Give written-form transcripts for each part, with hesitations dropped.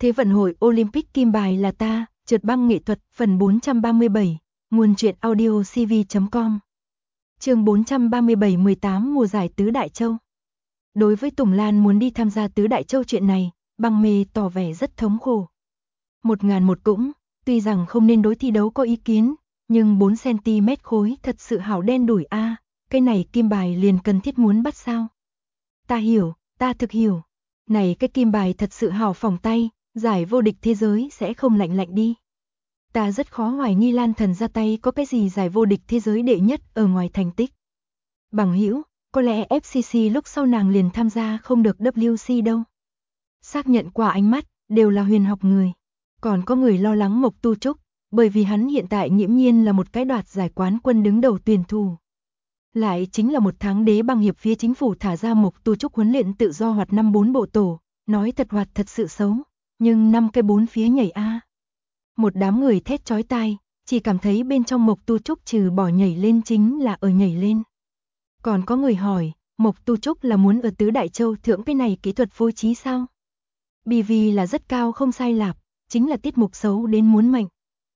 Thế vận hội Olympic kim bài là ta, trượt băng nghệ thuật, phần 437, nguồn truyện audio cv.com. Chương 437 18 mùa giải Tứ Đại Châu. Đối với Tùng Lan muốn đi tham gia Tứ Đại Châu chuyện này, Băng Mê tỏ vẻ rất thống khổ. 1001 cũng, tuy rằng không nên đối thi đấu có ý kiến, nhưng 4cm khối thật sự hảo đen đủi a, cái này kim bài liền cần thiết muốn bắt sao? Ta hiểu, ta thực hiểu. Này cái kim bài thật sự hảo phòng tay, giải vô địch thế giới sẽ không lạnh đi. Ta rất khó hoài nghi Lan Thần ra tay có cái gì giải vô địch thế giới đệ nhất ở ngoài thành tích. Bằng hữu, có lẽ FCC lúc sau nàng liền tham gia không được WC đâu. Xác nhận qua ánh mắt, đều là huyền học người. Còn có người lo lắng Mộc Tu Trúc, bởi vì hắn hiện tại nghiễm nhiên là một cái đoạt giải quán quân đứng đầu tuyển thủ. Lại chính là một tháng đế băng hiệp phía chính phủ thả ra Mộc Tu Trúc huấn luyện tự do hoạt 54 bộ tổ, nói thật hoạt thật sự xấu, nhưng 5 cái 4 phía nhảy a. Một đám người thét chói tai, chỉ cảm thấy bên trong Mộc Tu Trúc trừ bỏ nhảy lên chính là ở nhảy lên. Còn có người hỏi, Mộc Tu Trúc là muốn ở Tứ Đại Châu thưởng cái này kỹ thuật phối trí sao? BV là rất cao không sai lạp, chính là tiết mục xấu đến muốn mệnh.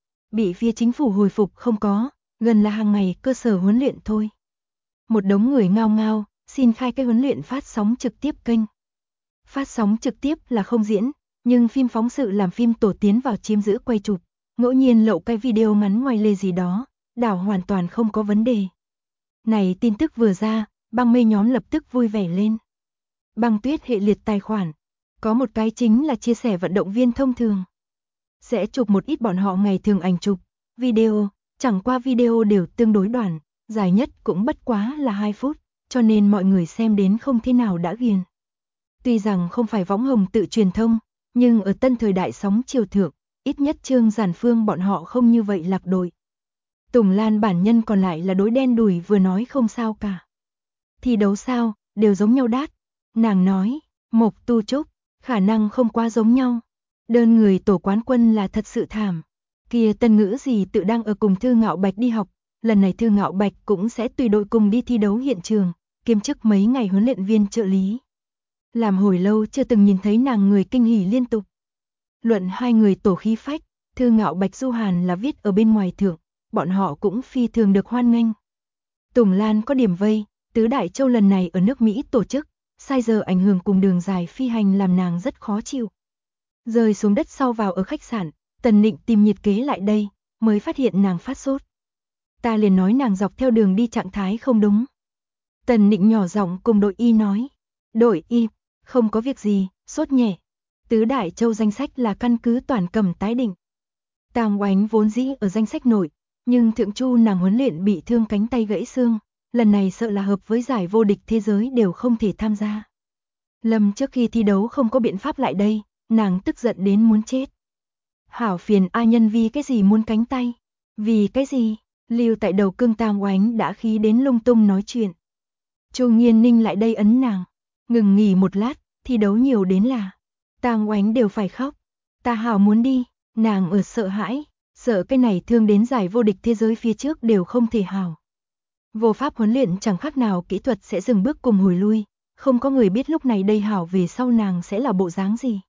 Bị phía chính phủ hồi phục không có, gần là hàng ngày cơ sở huấn luyện thôi. Một đống người ngao ngao, xin khai cái huấn luyện phát sóng trực tiếp kênh. Phát sóng trực tiếp là không diễn, nhưng phim phóng sự làm phim tổ tiến vào chiếm giữ quay chụp, ngẫu nhiên lậu cái video ngắn ngoài lề gì đó, đảo hoàn toàn không có vấn đề. Này tin tức vừa ra, Băng Mê nhóm lập tức vui vẻ lên. Băng Tuyết hệ liệt tài khoản, có một cái chính là chia sẻ vận động viên thông thường. Sẽ chụp một ít bọn họ ngày thường ảnh chụp, video, chẳng qua video đều tương đối đoạn, dài nhất cũng bất quá là 2 phút, cho nên mọi người xem đến không thế nào đã ghiền. Tuy rằng không phải võng hồng tự truyền thông, nhưng ở tân thời đại sóng chiều thượng, ít nhất Trương Giản Phương bọn họ không như vậy lạc đội. Tùng Lan bản nhân còn lại là đối đen đùi vừa nói không sao cả. Thi đấu sao, đều giống nhau đát. Nàng nói, Mộc Tu Trúc, khả năng không quá giống nhau. Đơn người tổ quán quân là thật sự thảm. Kia Tân Ngữ gì tự đang ở cùng Thư Ngạo Bạch đi học, lần này Thư Ngạo Bạch cũng sẽ tùy đội cùng đi thi đấu hiện trường, kiêm chức mấy ngày huấn luyện viên trợ lý. Làm hồi lâu chưa từng nhìn thấy nàng người kinh hỉ liên tục. Luận hai người tổ khí phách, Thư Ngạo Bạch Du Hàn là viết ở bên ngoài thượng, bọn họ cũng phi thường được hoan nghênh. Tùng Lan có điểm vây, Tứ Đại Châu lần này ở nước Mỹ tổ chức, sai giờ ảnh hưởng cùng đường dài phi hành làm nàng rất khó chịu. Rơi xuống đất sau vào ở khách sạn, Tần Nịnh tìm nhiệt kế lại đây, mới phát hiện nàng phát sốt. Ta liền nói nàng dọc theo đường đi trạng thái không đúng. Tần Nịnh nhỏ giọng cùng đội y nói, đội y, không có việc gì, sốt nhẹ. Tứ Đại Châu danh sách là căn cứ toàn cầm tái định. Tang Oánh vốn dĩ ở danh sách nội, nhưng Thượng Chu nàng huấn luyện bị thương cánh tay gãy xương, lần này sợ là hợp với giải vô địch thế giới đều không thể tham gia. Lâm trước khi thi đấu không có biện pháp lại đây, nàng tức giận đến muốn chết. Hảo phiền A Nhân vì cái gì muốn cánh tay? Vì cái gì? Lưu tại đầu cương Tang Oánh đã khí đến lung tung nói chuyện. Chu Nghiên Ninh lại đây ấn nàng, ngừng nghỉ một lát, thi đấu nhiều đến là Tang Oánh đều phải khóc. Ta hảo muốn đi, nàng ở sợ hãi, sợ cái này thương đến giải vô địch thế giới phía trước đều không thể hảo. Vô pháp huấn luyện chẳng khác nào kỹ thuật sẽ dừng bước cùng hồi lui, không có người biết lúc này đây hảo về sau nàng sẽ là bộ dáng gì.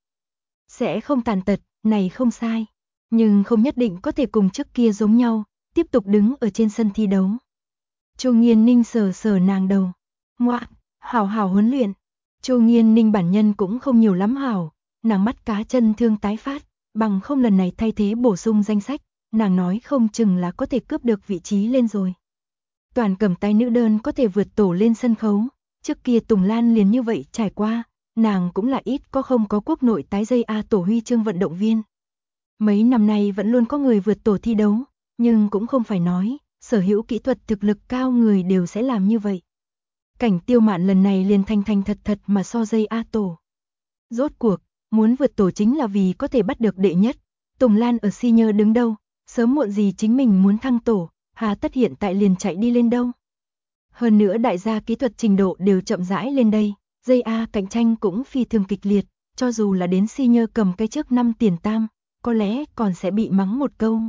Sẽ không tàn tật, này không sai, nhưng không nhất định có thể cùng trước kia giống nhau, tiếp tục đứng ở trên sân thi đấu. Chu Nghiên Ninh sờ sờ nàng đầu, ngoạ, hảo hảo huấn luyện. Chu Nghiên Ninh bản nhân cũng không nhiều lắm hảo, nàng mắt cá chân thương tái phát, bằng không lần này thay thế bổ sung danh sách, nàng nói không chừng là có thể cướp được vị trí lên rồi. Toàn cầm tay nữ đơn có thể vượt tổ lên sân khấu, trước kia Tùng Lan liền như vậy trải qua, nàng cũng là ít có không có quốc nội tái dây A tổ huy chương vận động viên. Mấy năm nay vẫn luôn có người vượt tổ thi đấu, nhưng cũng không phải nói, sở hữu kỹ thuật thực lực cao người đều sẽ làm như vậy. Cảnh Tiêu Mạn lần này liền thành thật mà so dây A tổ. Rốt cuộc, muốn vượt tổ chính là vì có thể bắt được đệ nhất, Tùng Lan ở senior đứng đâu, sớm muộn gì chính mình muốn thăng tổ, hà tất hiện tại liền chạy đi lên đâu. Hơn nữa đại gia kỹ thuật trình độ đều chậm rãi lên đây, dây A cạnh tranh cũng phi thường kịch liệt, cho dù là đến senior cầm cái trước 5 tiền tam, có lẽ còn sẽ bị mắng một câu.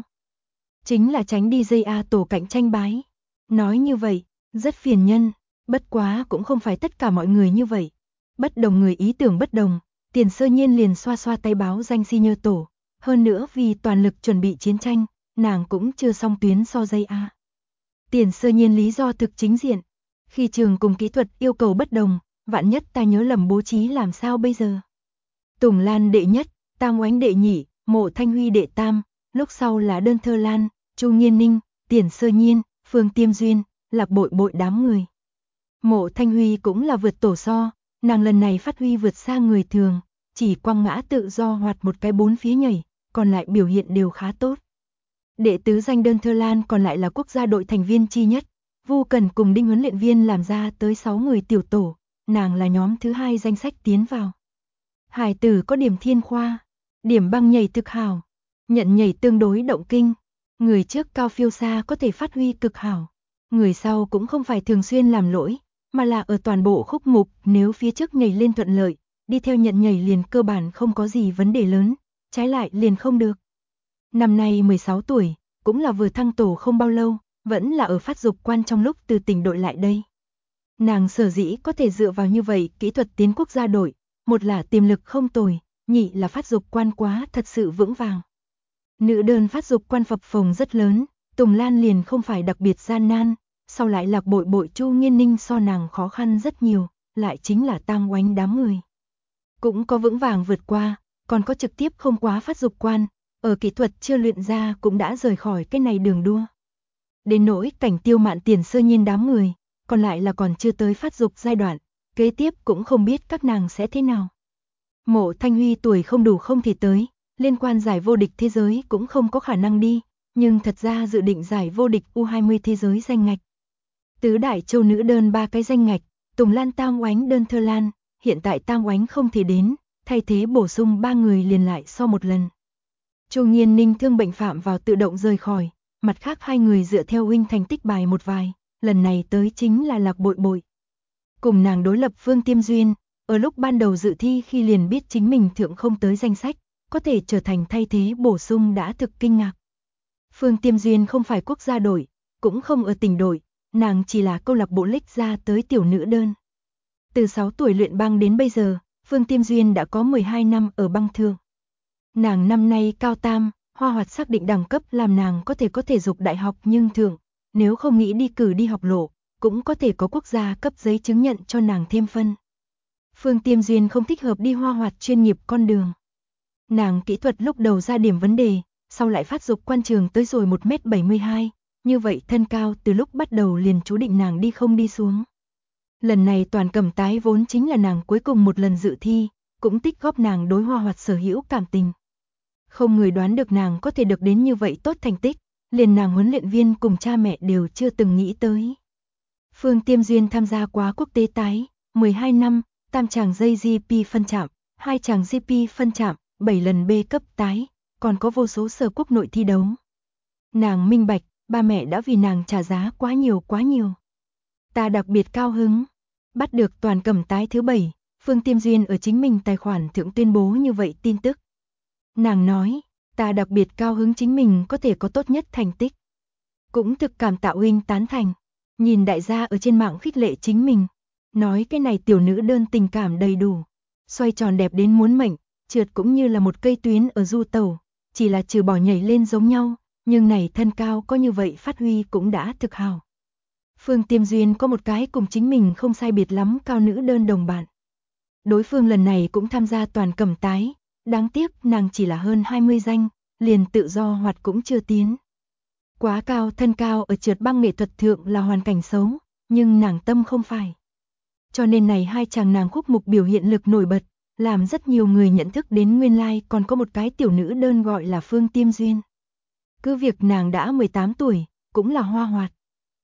Chính là tránh đi dây A tổ cạnh tranh bái. Nói như vậy, rất phiền nhân, bất quá cũng không phải tất cả mọi người như vậy. Bất đồng người ý tưởng bất đồng, Tiền Sơ Nhiên liền xoa xoa tay báo danh senior tổ, hơn nữa vì toàn lực chuẩn bị chiến tranh, nàng cũng chưa xong tuyến so dây a. Tiền Sơ Nhiên lý do thực chính diện, khi trường cùng kỹ thuật yêu cầu bất đồng, vạn nhất ta nhớ lầm bố trí làm sao bây giờ. Tùng Lan đệ nhất, Tam Oánh đệ nhị, Mộ Thanh Huy đệ tam, lúc sau là Đơn Thơ Lan, Chu Nghiên Ninh, Tiền Sơ Nhiên, Phương Tiêm Duyên, Lạc Bội Bội đám người. Mộ Thanh Huy cũng là vượt tổ so, nàng lần này phát huy vượt xa người thường, chỉ quăng ngã tự do hoạt một cái bốn phía nhảy, còn lại biểu hiện đều khá tốt. Đệ tứ danh Đơn Thơ Lan còn lại là quốc gia đội thành viên chi nhất, Vu Cần cùng Đinh huấn luyện viên làm ra tới 6 người tiểu tổ, nàng là nhóm thứ 2 danh sách tiến vào. Hải tử có điểm thiên khoa, điểm băng nhảy thực hảo, nhận nhảy tương đối động kinh, người trước cao phiêu xa có thể phát huy cực hảo, người sau cũng không phải thường xuyên làm lỗi, mà là ở toàn bộ khúc mục nếu phía trước nhảy lên thuận lợi, đi theo nhận nhảy liền cơ bản không có gì vấn đề lớn, trái lại liền không được. Năm nay 16 tuổi, cũng là vừa thăng tổ không bao lâu, vẫn là ở phát dục quan trong lúc từ tỉnh đội lại đây. Nàng sở dĩ có thể dựa vào như vậy kỹ thuật tiến quốc gia đội, một là tiềm lực không tồi, nhị là phát dục quan quá thật sự vững vàng. Nữ đơn phát dục quan phập phồng rất lớn, Tùng Lan liền không phải đặc biệt gian nan, sau lại Lạc Bội Bội Chu Nghiên Ninh so nàng khó khăn rất nhiều, lại chính là Tam Oánh đám người. Cũng có vững vàng vượt qua, còn có trực tiếp không quá phát dục quan, ở kỹ thuật chưa luyện ra cũng đã rời khỏi cái này đường đua. Đến nỗi Cảnh Tiêu Mạn Tiền Sơ Nhiên đám người, còn lại là còn chưa tới phát dục giai đoạn, kế tiếp cũng không biết các nàng sẽ thế nào. Mộ Thanh Huy tuổi không đủ không thể tới, liên quan giải vô địch thế giới cũng không có khả năng đi, nhưng thật ra dự định giải vô địch U20 thế giới danh ngạch. Tứ đại châu nữ đơn 3 cái danh ngạch, Tùng Lan Tam Oánh Đơn Thơ Lan, hiện tại Tam Oánh không thể đến, thay thế bổ sung 3 người liền lại so một lần. Chu Nghiên Ninh thương bệnh phạm vào tự động rời khỏi, mặt khác 2 người dựa theo huynh thành tích bài một vài, lần này tới chính là Lạc Bội Bội. Cùng nàng đối lập Phương Tiêm Duyên, ở lúc ban đầu dự thi khi liền biết chính mình thượng không tới danh sách, có thể trở thành thay thế bổ sung đã thực kinh ngạc. Phương Tiêm Duyên không phải quốc gia đội, cũng không ở tỉnh đội, nàng chỉ là câu lạc bộ lích ra tới tiểu nữ đơn. Từ 6 tuổi luyện băng đến bây giờ, Phương Tiêm Duyên đã có 12 năm ở băng thượng. Nàng năm nay cao tam, Hoa Hoạt xác định đẳng cấp làm nàng có thể dục đại học nhưng thượng, nếu không nghĩ đi cử đi học lộ, cũng có thể có quốc gia cấp giấy chứng nhận cho nàng thêm phân. Phương Tiêm Duyên không thích hợp đi Hoa Hoạt chuyên nghiệp con đường. Nàng kỹ thuật lúc đầu ra điểm vấn đề, sau lại phát dục quan trường tới rồi 1m72, như vậy thân cao từ lúc bắt đầu liền chú định nàng đi không đi xuống. Lần này toàn cầm tái vốn chính là nàng cuối cùng một lần dự thi, cũng tích góp nàng đối Hoa Hoạt sở hữu cảm tình. Không người đoán được nàng có thể được đến như vậy tốt thành tích, liền nàng huấn luyện viên cùng cha mẹ đều chưa từng nghĩ tới. Phương Tiêm Duyên tham gia quá quốc tế tái, 12 năm, tam chàng dây GP phân chạm, 2 chàng GP phân chạm, 7 lần B cấp tái, còn có vô số sở quốc nội thi đấu. Nàng minh bạch, ba mẹ đã vì nàng trả giá quá nhiều. Ta đặc biệt cao hứng, bắt được toàn cầm tái thứ 7, Phương Tiêm Duyên ở chính mình tài khoản thượng tuyên bố như vậy tin tức. Nàng nói, ta đặc biệt cao hứng chính mình có thể có tốt nhất thành tích. Cũng thực cảm tạ huynh tán thành, nhìn đại gia ở trên mạng khích lệ chính mình, nói cái này tiểu nữ đơn tình cảm đầy đủ, xoay tròn đẹp đến muốn mệnh, trượt cũng như là một cây tuyến ở du tàu, chỉ là trừ bỏ nhảy lên giống nhau, nhưng này thân cao có như vậy phát huy cũng đã thực hào. Phương Tiêm Duyên có một cái cùng chính mình không sai biệt lắm cao nữ đơn đồng bạn. Đối phương lần này cũng tham gia toàn cầm tái, đáng tiếc nàng chỉ là hơn 20 danh, liền tự do hoạt cũng chưa tiến. Quá cao thân cao ở trượt băng nghệ thuật thượng là hoàn cảnh xấu, nhưng nàng tâm không phải. Cho nên này 2 chàng nàng khúc mục biểu hiện lực nổi bật, làm rất nhiều người nhận thức đến nguyên lai còn có một cái tiểu nữ đơn gọi là Phương Tiêm Duyên. Cứ việc nàng đã 18 tuổi, cũng là Hoa Hoạt.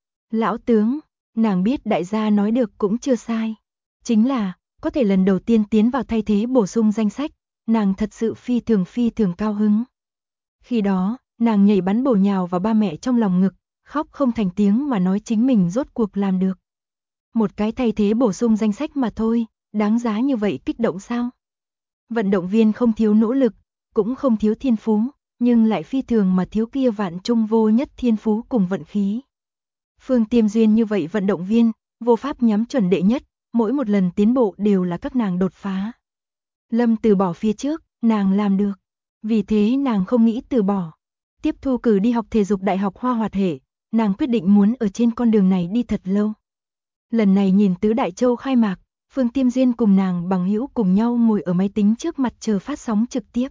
Lão tướng, nàng biết đại gia nói được cũng chưa sai. Chính là, có thể lần đầu tiên tiến vào thay thế bổ sung danh sách, nàng thật sự phi thường cao hứng. Khi đó, nàng nhảy bắn bổ nhào vào ba mẹ trong lòng ngực, khóc không thành tiếng mà nói chính mình rốt cuộc làm được. Một cái thay thế bổ sung danh sách mà thôi, đáng giá như vậy kích động sao? Vận động viên không thiếu nỗ lực, cũng không thiếu thiên phú, nhưng lại phi thường mà thiếu kia vạn trung vô nhất thiên phú cùng vận khí. Phương Tiêm Duyên như vậy vận động viên, vô pháp nhắm chuẩn đệ nhất, mỗi một lần tiến bộ đều là các nàng đột phá. Lâm từ bỏ phía trước, nàng làm được. Vì thế nàng không nghĩ từ bỏ. Tiếp thu cử đi học thể dục Đại học Hoa Hoạt hệ, nàng quyết định muốn ở trên con đường này đi thật lâu. Lần này nhìn Tứ Đại Châu khai mạc, Phương Tiêm Duyên cùng nàng bằng hữu cùng nhau ngồi ở máy tính trước mặt chờ phát sóng trực tiếp.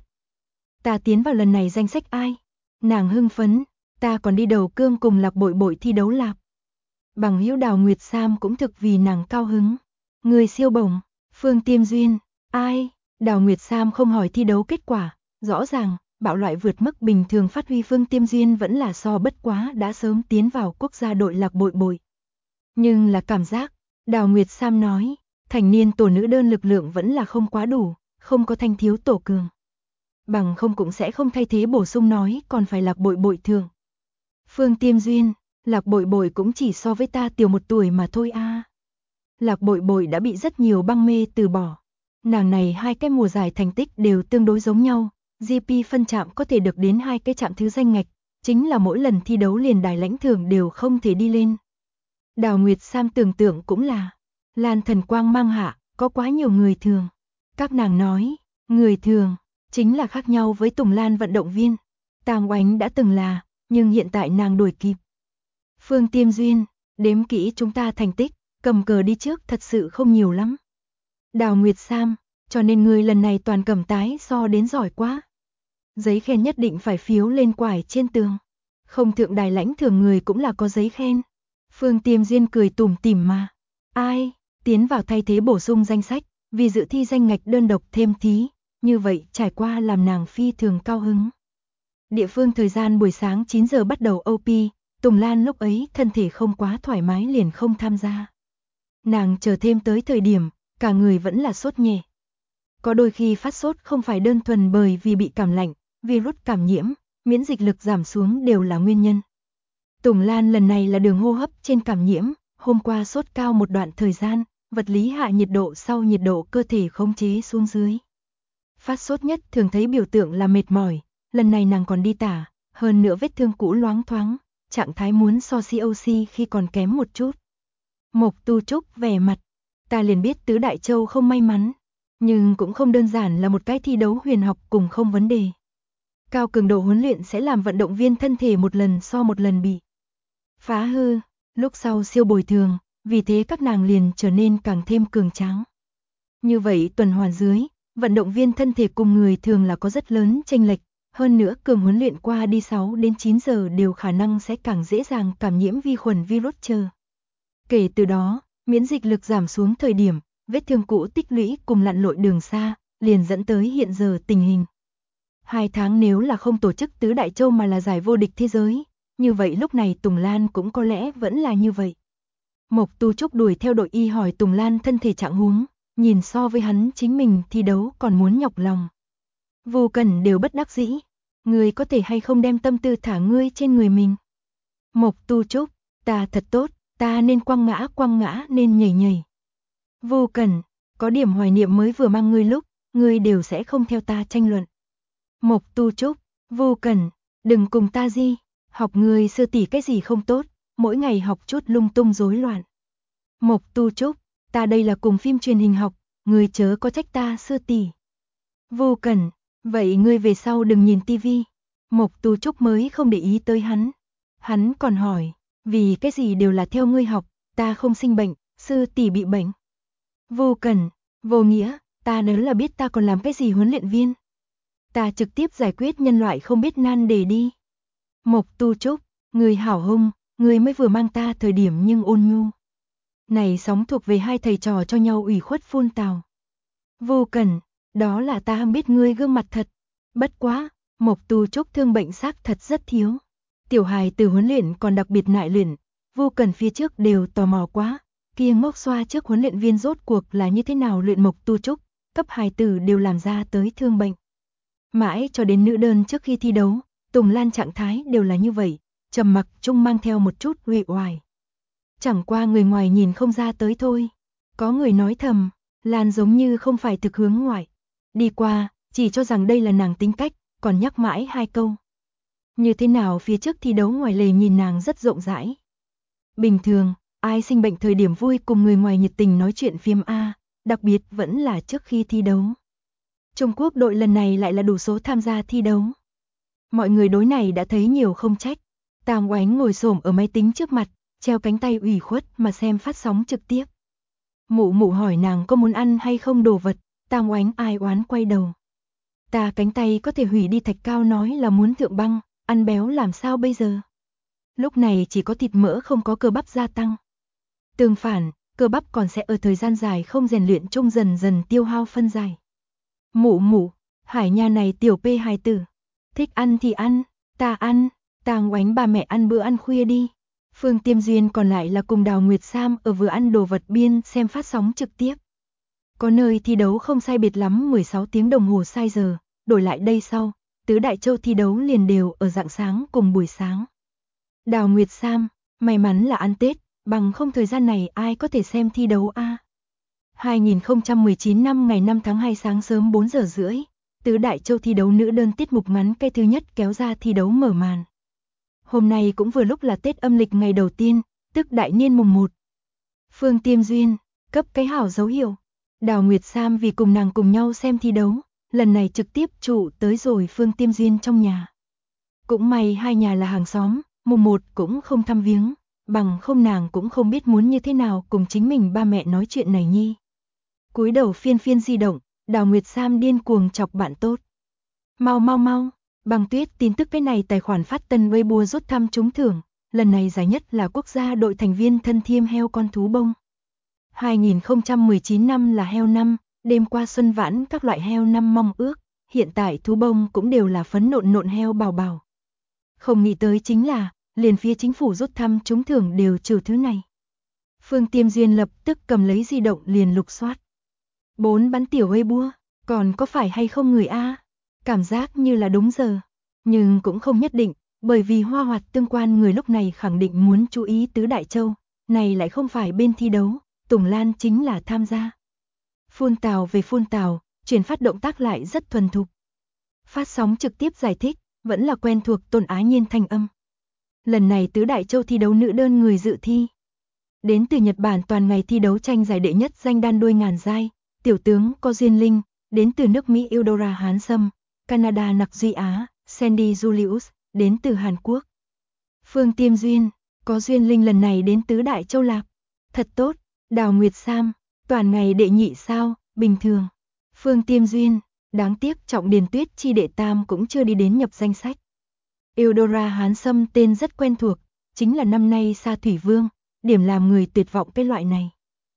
Ta tiến vào lần này danh sách ai? Nàng hưng phấn, ta còn đi đầu cương cùng Lạc Bội Bội thi đấu lạp. Bằng hữu Đào Nguyệt Sam cũng thực vì nàng cao hứng. Người siêu bổng, Phương Tiêm Duyên, ai? Đào Nguyệt Sam không hỏi thi đấu kết quả, rõ ràng, bạo loại vượt mức bình thường phát huy Phương Tiêm Duyên vẫn là so bất quá đã sớm tiến vào quốc gia đội Lạc Bội Bội. Nhưng là cảm giác, Đào Nguyệt Sam nói, thành niên tổ nữ đơn lực lượng vẫn là không quá đủ, không có thanh thiếu tổ cường. Bằng không cũng sẽ không thay thế bổ sung nói còn phải Lạc Bội Bội thường. Phương Tiêm Duyên, Lạc Bội Bội cũng chỉ so với ta tiểu 1 tuổi mà thôi a. Lạc Bội Bội đã bị rất nhiều băng mê từ bỏ. Nàng này 2 cái mùa giải thành tích đều tương đối giống nhau, GP phân chạm có thể được đến 2 cái chạm thứ danh ngạch, chính là mỗi lần thi đấu liền đài lãnh thưởng đều không thể đi lên. Đào Nguyệt Sam tưởng tượng cũng là, Lan Thần Quang mang hạ, có quá nhiều người thường. Các nàng nói, người thường, chính là khác nhau với Tùng Lan vận động viên. Tang Oánh đã từng là, nhưng hiện tại nàng đuổi kịp. Phương Tiêm Duyên, đếm kỹ chúng ta thành tích, cầm cờ đi trước thật sự không nhiều lắm. Đào Nguyệt Sam, cho nên người lần này toàn cầm tái so đến giỏi quá. Giấy khen nhất định phải phiếu lên quải trên tường. Không thượng đài lãnh thưởng người cũng là có giấy khen. Phương Tiêm Duyên cười tủm tỉm mà. Ai, tiến vào thay thế bổ sung danh sách, vì dự thi danh ngạch đơn độc thêm thí, như vậy trải qua làm nàng phi thường cao hứng. Địa phương thời gian buổi sáng 9 giờ bắt đầu OP, Tùng Lan lúc ấy thân thể không quá thoải mái liền không tham gia. Nàng chờ thêm tới thời điểm, cả người vẫn là sốt nhẹ. Có đôi khi phát sốt không phải đơn thuần bởi vì bị cảm lạnh, virus cảm nhiễm, miễn dịch lực giảm xuống đều là nguyên nhân. Tùng Lan lần này là đường hô hấp trên cảm nhiễm, hôm qua sốt cao một đoạn thời gian, vật lý hạ nhiệt độ sau nhiệt độ cơ thể khống chế xuống dưới. Phát sốt nhất thường thấy biểu tượng là mệt mỏi, lần này nàng còn đi tả, hơn nữa vết thương cũ loáng thoáng, trạng thái muốn so COC khi còn kém một chút. Mộc Tu Trúc vẻ mặt, ta liền biết Tứ Đại Châu không may mắn, nhưng cũng không đơn giản là một cái thi đấu huyền học cùng không vấn đề. Cao cường độ huấn luyện sẽ làm vận động viên thân thể một lần so một lần bị phá hư, lúc sau siêu bồi thường, vì thế các nàng liền trở nên càng thêm cường tráng. Như vậy tuần hoàn dưới, vận động viên thân thể cùng người thường là có rất lớn chênh lệch, hơn nữa cường huấn luyện qua đi 6 đến 9 giờ đều khả năng sẽ càng dễ dàng cảm nhiễm vi khuẩn virus chờ. Kể từ đó, miễn dịch lực giảm xuống thời điểm, vết thương cũ tích lũy cùng lặn lội đường xa, liền dẫn tới hiện giờ tình hình. 2 tháng nếu là không tổ chức Tứ Đại Châu mà là giải vô địch thế giới, như vậy lúc này Tùng Lan cũng có lẽ vẫn là như vậy. Mộc Tu Trúc đuổi theo đội y hỏi Tùng Lan thân thể trạng huống, nhìn so với hắn chính mình thi đấu còn muốn nhọc lòng. Vô Cẩn đều bất đắc dĩ, người có thể hay không đem tâm tư thả ngươi trên người mình. Mộc Tu Trúc, ta thật tốt, ta nên quăng ngã nên nhảy nhảy. Vô Cẩn, có điểm hoài niệm mới vừa mang ngươi lúc, ngươi đều sẽ không theo ta tranh luận. Mộc Tu Trúc, Vô Cẩn, đừng cùng ta di, học ngươi sư tỷ cái gì không tốt, mỗi ngày học chút lung tung rối loạn. Mộc Tu Trúc, ta đây là cùng phim truyền hình học, ngươi chớ có trách ta sư tỷ. Vô Cẩn, vậy ngươi về sau đừng nhìn tivi. Mộc Tu Trúc mới không để ý tới hắn. Hắn còn hỏi, vì cái gì đều là theo ngươi học, ta không sinh bệnh, sư tỷ bị bệnh. Vô Cẩn, vô nghĩa, ta nếu là biết ta còn làm cái gì huấn luyện viên. Ta trực tiếp giải quyết nhân loại không biết nan đề đi. Mộc Tu Trúc, người hảo hung, người mới vừa mang ta thời điểm nhưng ôn nhu. Này sóng thuộc về hai thầy trò cho nhau ủy khuất phun tào. Vô Cẩn, đó là ta biết ngươi gương mặt thật. Bất quá, Mộc Tu Trúc thương bệnh xác thật rất thiếu. Tiểu hài từ huấn luyện còn đặc biệt nại luyện, Vô Cẩn phía trước đều tò mò quá. Kia ngốc xoa trước huấn luyện viên rốt cuộc là như thế nào luyện Mộc Tu Trúc, cấp hài tử đều làm ra tới thương bệnh. Mãi cho đến nữ đơn trước khi thi đấu, Tùng Lan trạng thái đều là như vậy, trầm mặc chung mang theo một chút uể oải. Chẳng qua người ngoài nhìn không ra tới thôi. Có người nói thầm, Lan giống như không phải thực hướng ngoại. Đi qua, chỉ cho rằng đây là nàng tính cách, còn nhắc mãi 2 câu. Như thế nào phía trước thi đấu ngoài lề nhìn nàng rất rộng rãi. Bình thường, ai sinh bệnh thời điểm vui cùng người ngoài nhiệt tình nói chuyện phiếm A, đặc biệt vẫn là trước khi thi đấu. Trung Quốc đội lần này lại là đủ số tham gia thi đấu. Mọi người đối này đã thấy nhiều không trách. Tam Oánh ngồi xổm ở máy tính trước mặt, treo cánh tay ủy khuất mà xem phát sóng trực tiếp. Mụ mụ hỏi nàng có muốn ăn hay không đồ vật, Tam Oánh ai oán quay đầu. Ta cánh tay có thể hủy đi Thạch Cao nói là muốn thượng băng, ăn béo làm sao bây giờ? Lúc này chỉ có thịt mỡ không có cơ bắp gia tăng. Tương phản, cơ bắp còn sẽ ở thời gian dài không rèn luyện chung dần dần tiêu hao phân giải. Mụ mụ, Hải Nha này tiểu P hài tử, thích ăn thì ăn, ta ăn, Tam Oánh bà mẹ ăn bữa ăn khuya đi. Phương Tiêm Duyên còn lại là cùng Đào Nguyệt Sam ở vừa ăn đồ vật biên xem phát sóng trực tiếp. Có nơi thi đấu không sai biệt lắm 16 tiếng đồng hồ sai giờ, đổi lại đây sau, tứ đại châu thi đấu liền đều ở rạng sáng cùng buổi sáng. Đào Nguyệt Sam, may mắn là ăn Tết, bằng không thời gian này ai có thể xem thi đấu a. 2019 năm ngày 5 tháng 2 sáng sớm 4 giờ rưỡi, tứ đại châu thi đấu nữ đơn tiết mục ngắn cái thứ nhất kéo ra thi đấu mở màn. Hôm nay cũng vừa lúc là Tết âm lịch ngày đầu tiên, tức đại niên mùng 1. Phương Tiêm Duyên, cấp cái hảo dấu hiệu. Đào Nguyệt Sam vì cùng nàng cùng nhau xem thi đấu, lần này trực tiếp trụ tới rồi Phương Tiêm Duyên trong nhà. Cũng may hai nhà là hàng xóm, mùng 1 cũng không thăm viếng, bằng không nàng cũng không biết muốn như thế nào cùng chính mình ba mẹ nói chuyện này nhi. Cúi đầu phiên di động, Đào Nguyệt Sam điên cuồng chọc bạn tốt. Mau, Bằng Tuyết tin tức cái này tài khoản phát tân Weibo rút thăm trúng thưởng, lần này giải nhất là quốc gia đội thành viên thân thiêm heo con thú bông. 2019 năm là heo năm, đêm qua xuân vãn các loại heo năm mong ước, hiện tại thú bông cũng đều là phấn nộn heo bào bào. Không nghĩ tới chính là, liền phía chính phủ rút thăm trúng thưởng đều trừ thứ này. Phương Tiêm Duyên lập tức cầm lấy di động liền lục soát. 4 bắn tiểu Weibo, còn có phải hay không người A? Cảm giác như là đúng giờ, nhưng cũng không nhất định, bởi vì Hoa Hoạt tương quan người lúc này khẳng định muốn chú ý tứ đại châu, này lại không phải bên thi đấu, Tùng Lan chính là tham gia. Phun tào về phun tào, truyền phát động tác lại rất thuần thục. Phát sóng trực tiếp giải thích, vẫn là quen thuộc Tôn Á Nhiên thanh âm. Lần này tứ đại châu thi đấu nữ đơn người dự thi. Đến từ Nhật Bản toàn ngày thi đấu tranh giải đệ nhất danh đan đuôi ngàn giai, tiểu tướng Có Duyên Linh, đến từ nước Mỹ Eudora Hán Sâm, Canada Nặc Duy Á, Sandy Julius, đến từ Hàn Quốc. Phương Tiêm Duyên, Có Duyên Linh lần này đến tứ đại châu lạc. Thật tốt, Đào Nguyệt Sam, toàn ngày đệ nhị sao, bình thường. Phương Tiêm Duyên, đáng tiếc Trọng Điền Tuyết chi đệ tam cũng chưa đi đến nhập danh sách. Eudora Hán Sâm tên rất quen thuộc, chính là năm nay Sa Thủy Vương, điểm làm người tuyệt vọng cái loại này.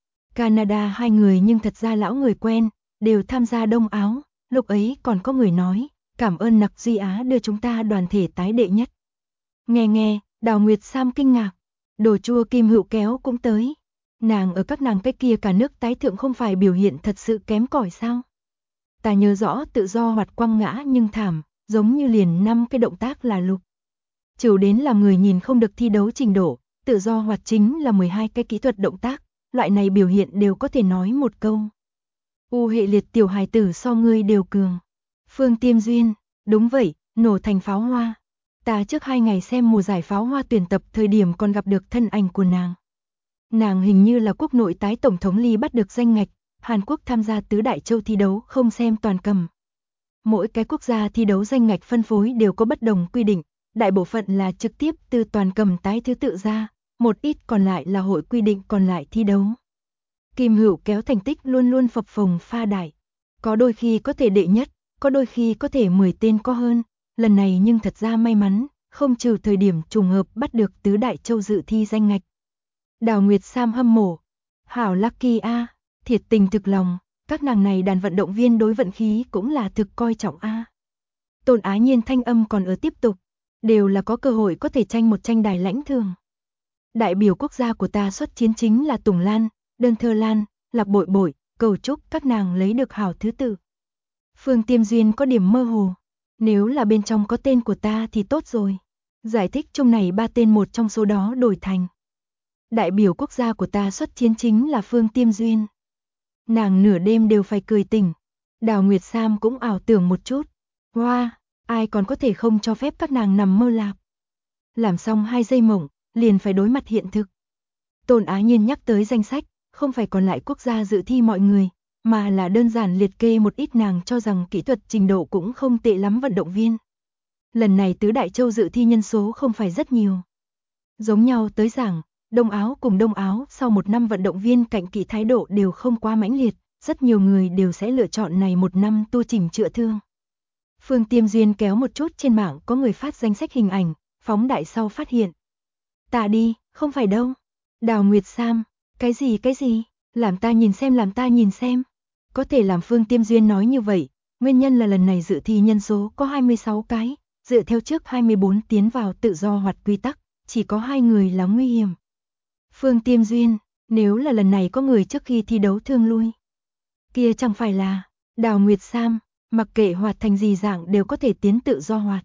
Canada hai người nhưng thật ra lão người quen, đều tham gia Đông Áo, lúc ấy còn có người nói, cảm ơn Nặc Duy Á đưa chúng ta đoàn thể tái đệ nhất. Nghe, Đào Nguyệt Sam kinh ngạc, đồ chua Kim Hữu Kéo cũng tới. Nàng ở các nàng cái kia cả nước tái thượng không phải biểu hiện thật sự kém cỏi sao? Ta nhớ rõ tự do hoạt quăng ngã nhưng thảm, giống như liền 5 cái động tác là lục. Chịu đến làm người nhìn không được thi đấu trình độ, tự do hoạt chính là 12 cái kỹ thuật động tác, loại này biểu hiện đều có thể nói một câu. U hệ liệt tiểu hài tử so ngươi đều cường. Phương Tiêm Duyên, đúng vậy, nổ thành pháo hoa. Ta trước 2 ngày xem mùa giải pháo hoa tuyển tập thời điểm còn gặp được thân ảnh của nàng. Nàng hình như là quốc nội tái tổng thống ly bắt được danh ngạch, Hàn Quốc tham gia tứ đại châu thi đấu không xem toàn cầm. Mỗi cái quốc gia thi đấu danh ngạch phân phối đều có bất đồng quy định, đại bộ phận là trực tiếp từ toàn cầm tái thứ tự ra, một ít còn lại là hội quy định còn lại thi đấu. Kim Hữu Kéo thành tích luôn luôn phập phồng pha đại, có đôi khi có thể đệ nhất, có đôi khi có thể 10 tên có hơn, lần này nhưng thật ra may mắn, không trừ thời điểm trùng hợp bắt được tứ đại châu dự thi danh ngạch. Đào Nguyệt Sam hâm mộ, hảo lucky a, thiệt tình thực lòng, các nàng này đàn vận động viên đối vận khí cũng là thực coi trọng a. Tôn Á Nhiên thanh âm còn ở tiếp tục, đều là có cơ hội có thể tranh một tranh đài lãnh thường. Đại biểu quốc gia của ta xuất chiến chính là Tùng Lan, Đơn Thơ Lan, Lạc Bội Bội, cầu chúc các nàng lấy được hảo thứ tự. Phương Tiêm Duyên có điểm mơ hồ, nếu là bên trong có tên của ta thì tốt rồi. Giải thích chung này 3 tên một trong số đó đổi thành. Đại biểu quốc gia của ta xuất chiến chính là Phương Tiêm Duyên. Nàng nửa đêm đều phải cười tỉnh. Đào Nguyệt Sam cũng ảo tưởng một chút. Wow, ai còn có thể không cho phép các nàng nằm mơ lạc. Làm xong 2 giây mộng, liền phải đối mặt hiện thực. Tôn Á Nhiên nhắc tới danh sách, không phải còn lại quốc gia dự thi mọi người, mà là đơn giản liệt kê một ít nàng cho rằng kỹ thuật trình độ cũng không tệ lắm vận động viên. Lần này tứ đại châu dự thi nhân số không phải rất nhiều. Giống nhau tới giảng, Đông Áo cùng Đông Áo sau một năm vận động viên cạnh kỹ thái độ đều không quá mãnh liệt, rất nhiều người đều sẽ lựa chọn này một năm tu chỉnh chữa thương. Phương Tiêm Duyên kéo một chút trên mạng có người phát danh sách hình ảnh, phóng đại sau phát hiện. Ta đi, không phải đâu. Đào Nguyệt Sam, cái gì, làm ta nhìn xem. Có thể làm Phương Tiêm Duyên nói như vậy, nguyên nhân là lần này dự thi nhân số có 26 cái, dựa theo trước 24 tiến vào tự do hoạt quy tắc, chỉ có 2 người là nguy hiểm. Phương Tiêm Duyên, nếu là lần này có người trước khi thi đấu thương lui, kia chẳng phải là Đào Nguyệt Sam, mặc kệ hoạt thành gì dạng đều có thể tiến tự do hoạt.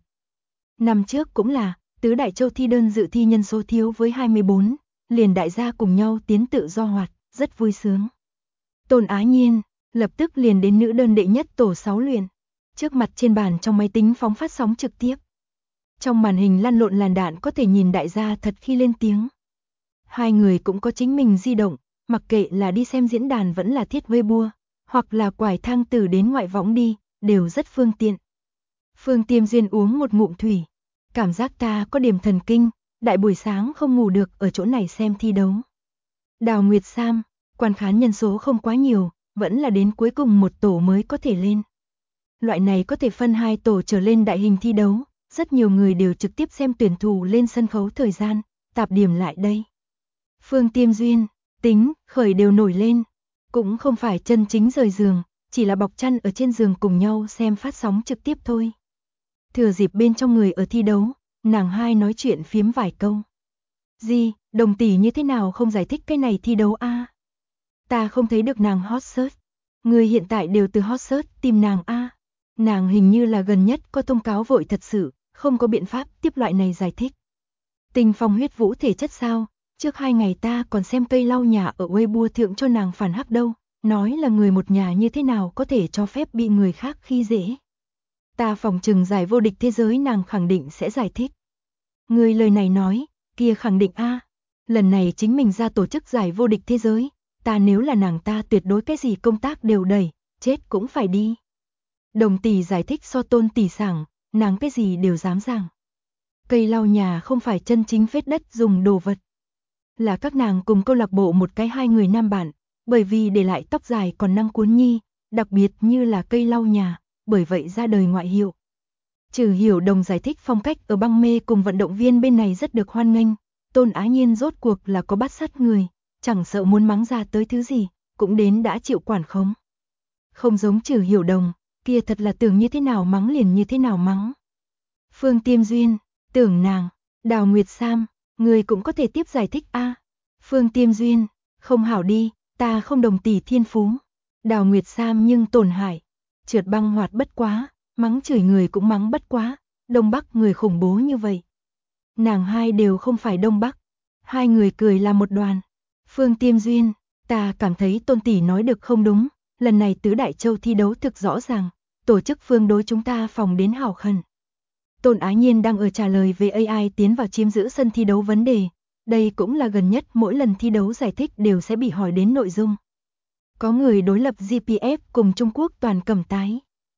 Năm trước cũng là, tứ đại châu thi đơn dự thi nhân số thiếu với 24, liền đại gia cùng nhau tiến tự do hoạt, rất vui sướng. Tôn Á Nhiên, lập tức liền đến nữ đơn đệ nhất tổ 6 luyện. Trước mặt trên bàn trong máy tính phóng phát sóng trực tiếp. Trong màn hình lăn lộn làn đạn có thể nhìn đại gia thật khi lên tiếng. Hai người cũng có chính mình di động, mặc kệ là đi xem diễn đàn vẫn là thiết Weibo, hoặc là quải thang tử đến ngoại võng đi, đều rất phương tiện. Phương Tiêm Duyên uống một ngụm thủy, cảm giác ta có điểm thần kinh, đại buổi sáng không ngủ được ở chỗ này xem thi đấu. Đào Nguyệt Sam, quan khán nhân số không quá nhiều, vẫn là đến cuối cùng một tổ mới có thể lên. Loại này có thể phân 2 tổ trở lên đại hình thi đấu, rất nhiều người đều trực tiếp xem tuyển thủ lên sân khấu thời gian, tạp điểm lại đây. Phương Tiêm Duyên, tính, khởi đều nổi lên, cũng không phải chân chính rời giường, chỉ là bọc chăn ở trên giường cùng nhau xem phát sóng trực tiếp thôi. Thừa dịp bên trong người ở thi đấu, nàng hai nói chuyện phiếm vài câu. Gì, Đồng tỷ như thế nào không giải thích cái này thi đấu a? Ta không thấy được nàng hot search. Người hiện tại đều từ hot search tìm nàng a. Nàng hình như là gần nhất có thông cáo vội thật sự, không có biện pháp tiếp loại này giải thích. Tình phong huyết vũ thể chất sao? Trước 2 ngày ta còn xem cây lau nhà ở Weibo thượng cho nàng phản hắc đâu, nói là người một nhà như thế nào có thể cho phép bị người khác khi dễ. Ta phòng trừng giải vô địch thế giới nàng khẳng định sẽ giải thích. Người lời này nói, kia khẳng định a, lần này chính mình ra tổ chức giải vô địch thế giới, ta nếu là nàng ta tuyệt đối cái gì công tác đều đẩy, chết cũng phải đi. Đồng tỷ giải thích so Tôn tỷ sảng, nàng cái gì đều dám rằng. Cây lau nhà không phải chân chính phết đất dùng đồ vật. Là các nàng cùng câu lạc bộ một cái 2 người nam bạn, bởi vì để lại tóc dài còn năng cuốn nhi, đặc biệt như là cây lau nhà, bởi vậy ra đời ngoại hiệu. Trừ Hiểu Đồng giải thích phong cách ở băng mê cùng vận động viên bên này rất được hoan nghênh, Tôn Á Nhiên rốt cuộc là có bắt sát người, chẳng sợ muốn mắng ra tới thứ gì, cũng đến đã chịu quản khống. Không giống Trừ Hiểu Đồng, kia thật là tưởng như thế nào mắng liền như thế nào mắng. Phương Tiêm Duyên, tưởng nàng, Đào Nguyệt Sam, người cũng có thể tiếp giải thích a. Phương Tiêm Duyên, không hảo đi, ta không đồng tỷ thiên phú. Đào Nguyệt Sam nhưng tổn hại, trượt băng hoạt bất quá, mắng chửi người cũng mắng bất quá, Đông Bắc người khủng bố như vậy. Nàng hai đều không phải Đông Bắc, 2 người cười là một đoàn. Phương Tiêm Duyên, ta cảm thấy Tôn tỷ nói được không đúng, lần này tứ đại châu thi đấu thực rõ ràng, tổ chức phương đối chúng ta phòng đến hảo khẩn. Tôn Á Nhiên đang ở trả lời về AI tiến vào chiếm giữ sân thi đấu vấn đề, đây cũng là gần nhất mỗi lần thi đấu giải thích đều sẽ bị hỏi đến nội dung. Có người đối lập GPF cùng Trung Quốc toàn cầm tái.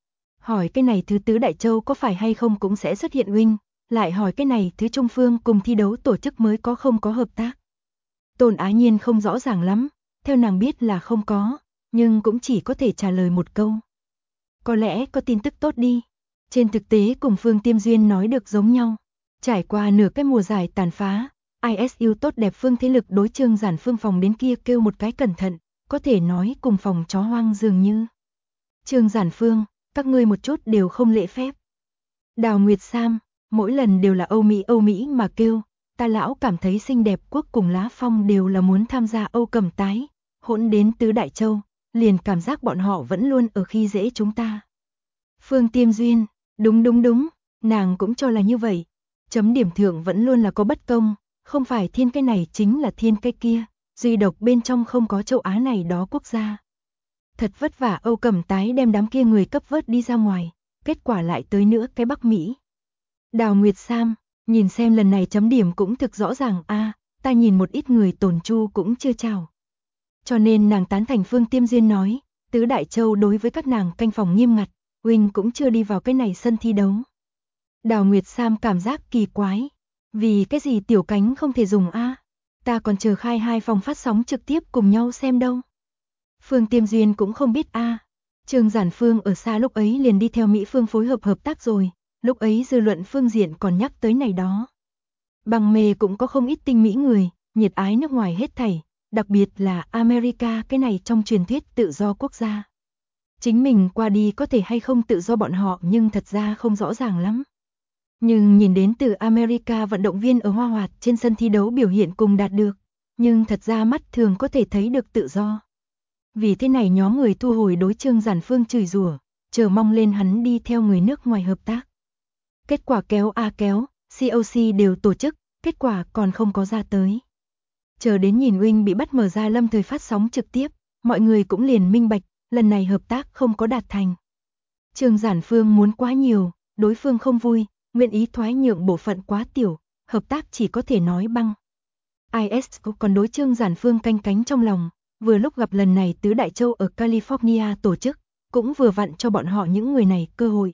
Hỏi cái này thứ tứ đại châu có phải hay không cũng sẽ xuất hiện win, lại hỏi cái này thứ Trung Phương cùng thi đấu tổ chức mới có không có hợp tác. Tôn Á Nhiên không rõ ràng lắm, theo nàng biết là không có, nhưng cũng chỉ có thể trả lời một câu. Có lẽ có tin tức tốt đi. Trên thực tế cùng Phương Tiêm Duyên nói được giống nhau. Trải qua nửa cái mùa giải tàn phá, ISU tốt đẹp Phương thế lực đối Trương Giản Phương phòng đến kia kêu một cái cẩn thận, có thể nói cùng phòng chó hoang dường như. Trương Giản Phương, các ngươi một chút đều không lễ phép. Đào Nguyệt Sam, mỗi lần đều là Âu Mỹ mà kêu, ta lão cảm thấy xinh đẹp quốc cùng Lá Phong đều là muốn tham gia Âu Cẩm Tái, hỗn đến tứ đại châu, liền cảm giác bọn họ vẫn luôn ở khi dễ chúng ta. Phương Tiêm Duyên, đúng, nàng cũng cho là như vậy. Chấm điểm thưởng vẫn luôn là có bất công, không phải thiên cái này chính là thiên cái kia, duy độc bên trong không có châu Á này đó quốc gia. Thật vất vả Âu Cẩm Tái đem đám kia người cấp vớt đi ra ngoài, kết quả lại tới nữa cái Bắc Mỹ. Đào Nguyệt Sam, nhìn xem lần này chấm điểm cũng thực rõ ràng a, ta nhìn một ít người tổn chu cũng chưa chào. Cho nên nàng tán thành Phương Tiêm Duyên nói, Tứ Đại Châu đối với các nàng canh phòng nghiêm ngặt, huynh cũng chưa đi vào cái này sân thi đấu. Đào Nguyệt Sam cảm giác kỳ quái. Vì cái gì Tiểu Cánh không thể dùng a? Ta còn chờ khai 2 phòng phát sóng trực tiếp cùng nhau xem đâu. Phương Tiêm Duyên cũng không biết a. Trương Giản Phương ở xa lúc ấy liền đi theo Mỹ Phương phối hợp tác rồi, lúc ấy dư luận phương diện còn nhắc tới này đó. Bằng mê cũng có không ít tinh mỹ người, nhiệt ái nước ngoài hết thảy, đặc biệt là America cái này trong truyền thuyết tự do quốc gia. Chính mình qua đi có thể hay không tự do bọn họ nhưng thật ra không rõ ràng lắm. Nhưng nhìn đến từ America vận động viên ở Hoa Hoạt trên sân thi đấu biểu hiện cùng đạt được, nhưng thật ra mắt thường có thể thấy được tự do. Vì thế này nhóm người thu hồi đối Trương Giản Phương chửi rủa, chờ mong lên hắn đi theo người nước ngoài hợp tác. Kết quả kéo kéo, COC đều tổ chức, kết quả còn không có ra tới. Chờ đến nhìn huynh bị bắt mở ra lâm thời phát sóng trực tiếp, mọi người cũng liền minh bạch, lần này hợp tác không có đạt thành. Trương Giản Phương muốn quá nhiều, đối phương không vui, nguyện ý thoái nhượng bộ phận quá tiểu, hợp tác chỉ có thể nói băng. IS còn đối Trương Giản Phương canh cánh trong lòng, vừa lúc gặp lần này Tứ Đại Châu ở California tổ chức, cũng vừa vặn cho bọn họ những người này cơ hội.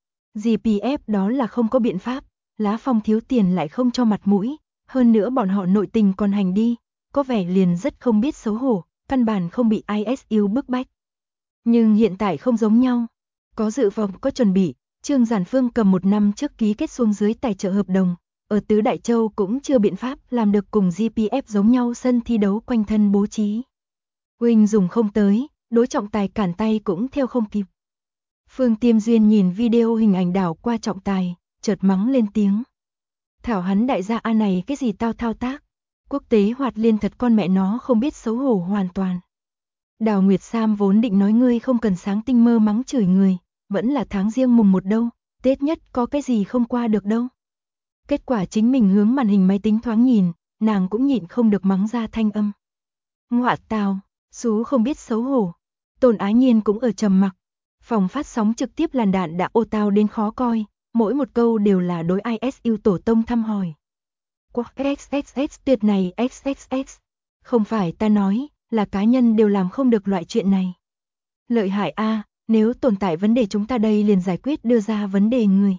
GPF đó là không có biện pháp, Lá Phong thiếu tiền lại không cho mặt mũi, hơn nữa bọn họ nội tình còn hành đi, có vẻ liền rất không biết xấu hổ, căn bản không bị ISU bức bách. Nhưng hiện tại không giống nhau, có dự phòng có chuẩn bị, Trương Giản Phương cầm 1 năm trước ký kết xuống dưới tài trợ hợp đồng, ở Tứ Đại Châu cũng chưa biện pháp làm được cùng GPF giống nhau sân thi đấu quanh thân bố trí. Huynh dùng không tới, đối trọng tài cản tay cũng theo không kịp. Phương Tiêm Duyên nhìn video hình ảnh đảo qua trọng tài, chợt mắng lên tiếng. Thảo hắn đại gia A này cái gì tao thao tác, quốc tế hoạt liên thật con mẹ nó không biết xấu hổ hoàn toàn. Đào Nguyệt Sam vốn định nói ngươi không cần sáng tinh mơ mắng chửi người, vẫn là tháng Giêng mùng 1 đâu, Tết nhất có cái gì không qua được đâu. Kết quả chính mình hướng màn hình máy tính thoáng nhìn, nàng cũng nhịn không được mắng ra thanh âm. Ngọa tào, xú không biết xấu hổ. Tôn Ái Nhiên cũng ở trầm mặc. Phòng phát sóng trực tiếp làn đạn đã ô tao đến khó coi, mỗi một câu đều là đối ISU tổ tông thăm hỏi. Quốc XXX tuyệt này XXX. Không phải ta nói, là cá nhân đều làm không được loại chuyện này. Lợi hại a, nếu tồn tại vấn đề chúng ta đây liền giải quyết đưa ra vấn đề người.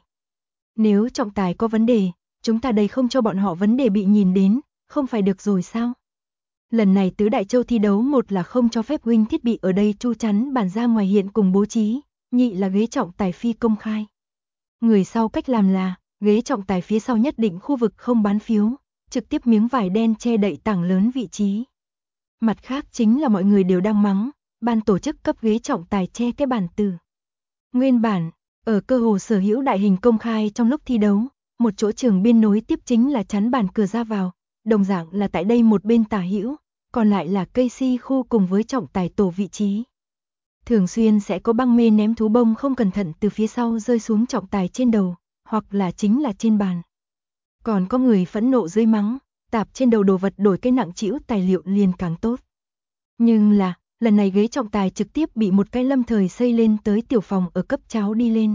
Nếu trọng tài có vấn đề, chúng ta đây không cho bọn họ vấn đề bị nhìn đến, không phải được rồi sao? Lần này Tứ Đại Châu thi đấu, một là không cho phép huynh thiết bị ở đây chu chắn bàn ra ngoài hiện cùng bố trí, nhị là ghế trọng tài phi công khai. Người sau cách làm là, ghế trọng tài phía sau nhất định khu vực không bán phiếu, trực tiếp miếng vải đen che đậy tảng lớn vị trí. Mặt khác chính là mọi người đều đang mắng, ban tổ chức cấp ghế trọng tài che cái bàn từ. Nguyên bản, ở cơ hồ sở hữu đại hình công khai trong lúc thi đấu, một chỗ trường biên nối tiếp chính là chắn bàn cửa ra vào, đồng dạng là tại đây một bên tả hữu, còn lại là cây si khu cùng với trọng tài tổ vị trí. Thường xuyên sẽ có băng mê ném thú bông không cẩn thận từ phía sau rơi xuống trọng tài trên đầu, hoặc là chính là trên bàn. Còn có người phẫn nộ dưới mắng, tạp trên đầu đồ vật đổi cái nặng trĩu tài liệu liền càng tốt. Nhưng là, lần này ghế trọng tài trực tiếp bị một cái lâm thời xây lên tới tiểu phòng ở cấp cháo đi lên.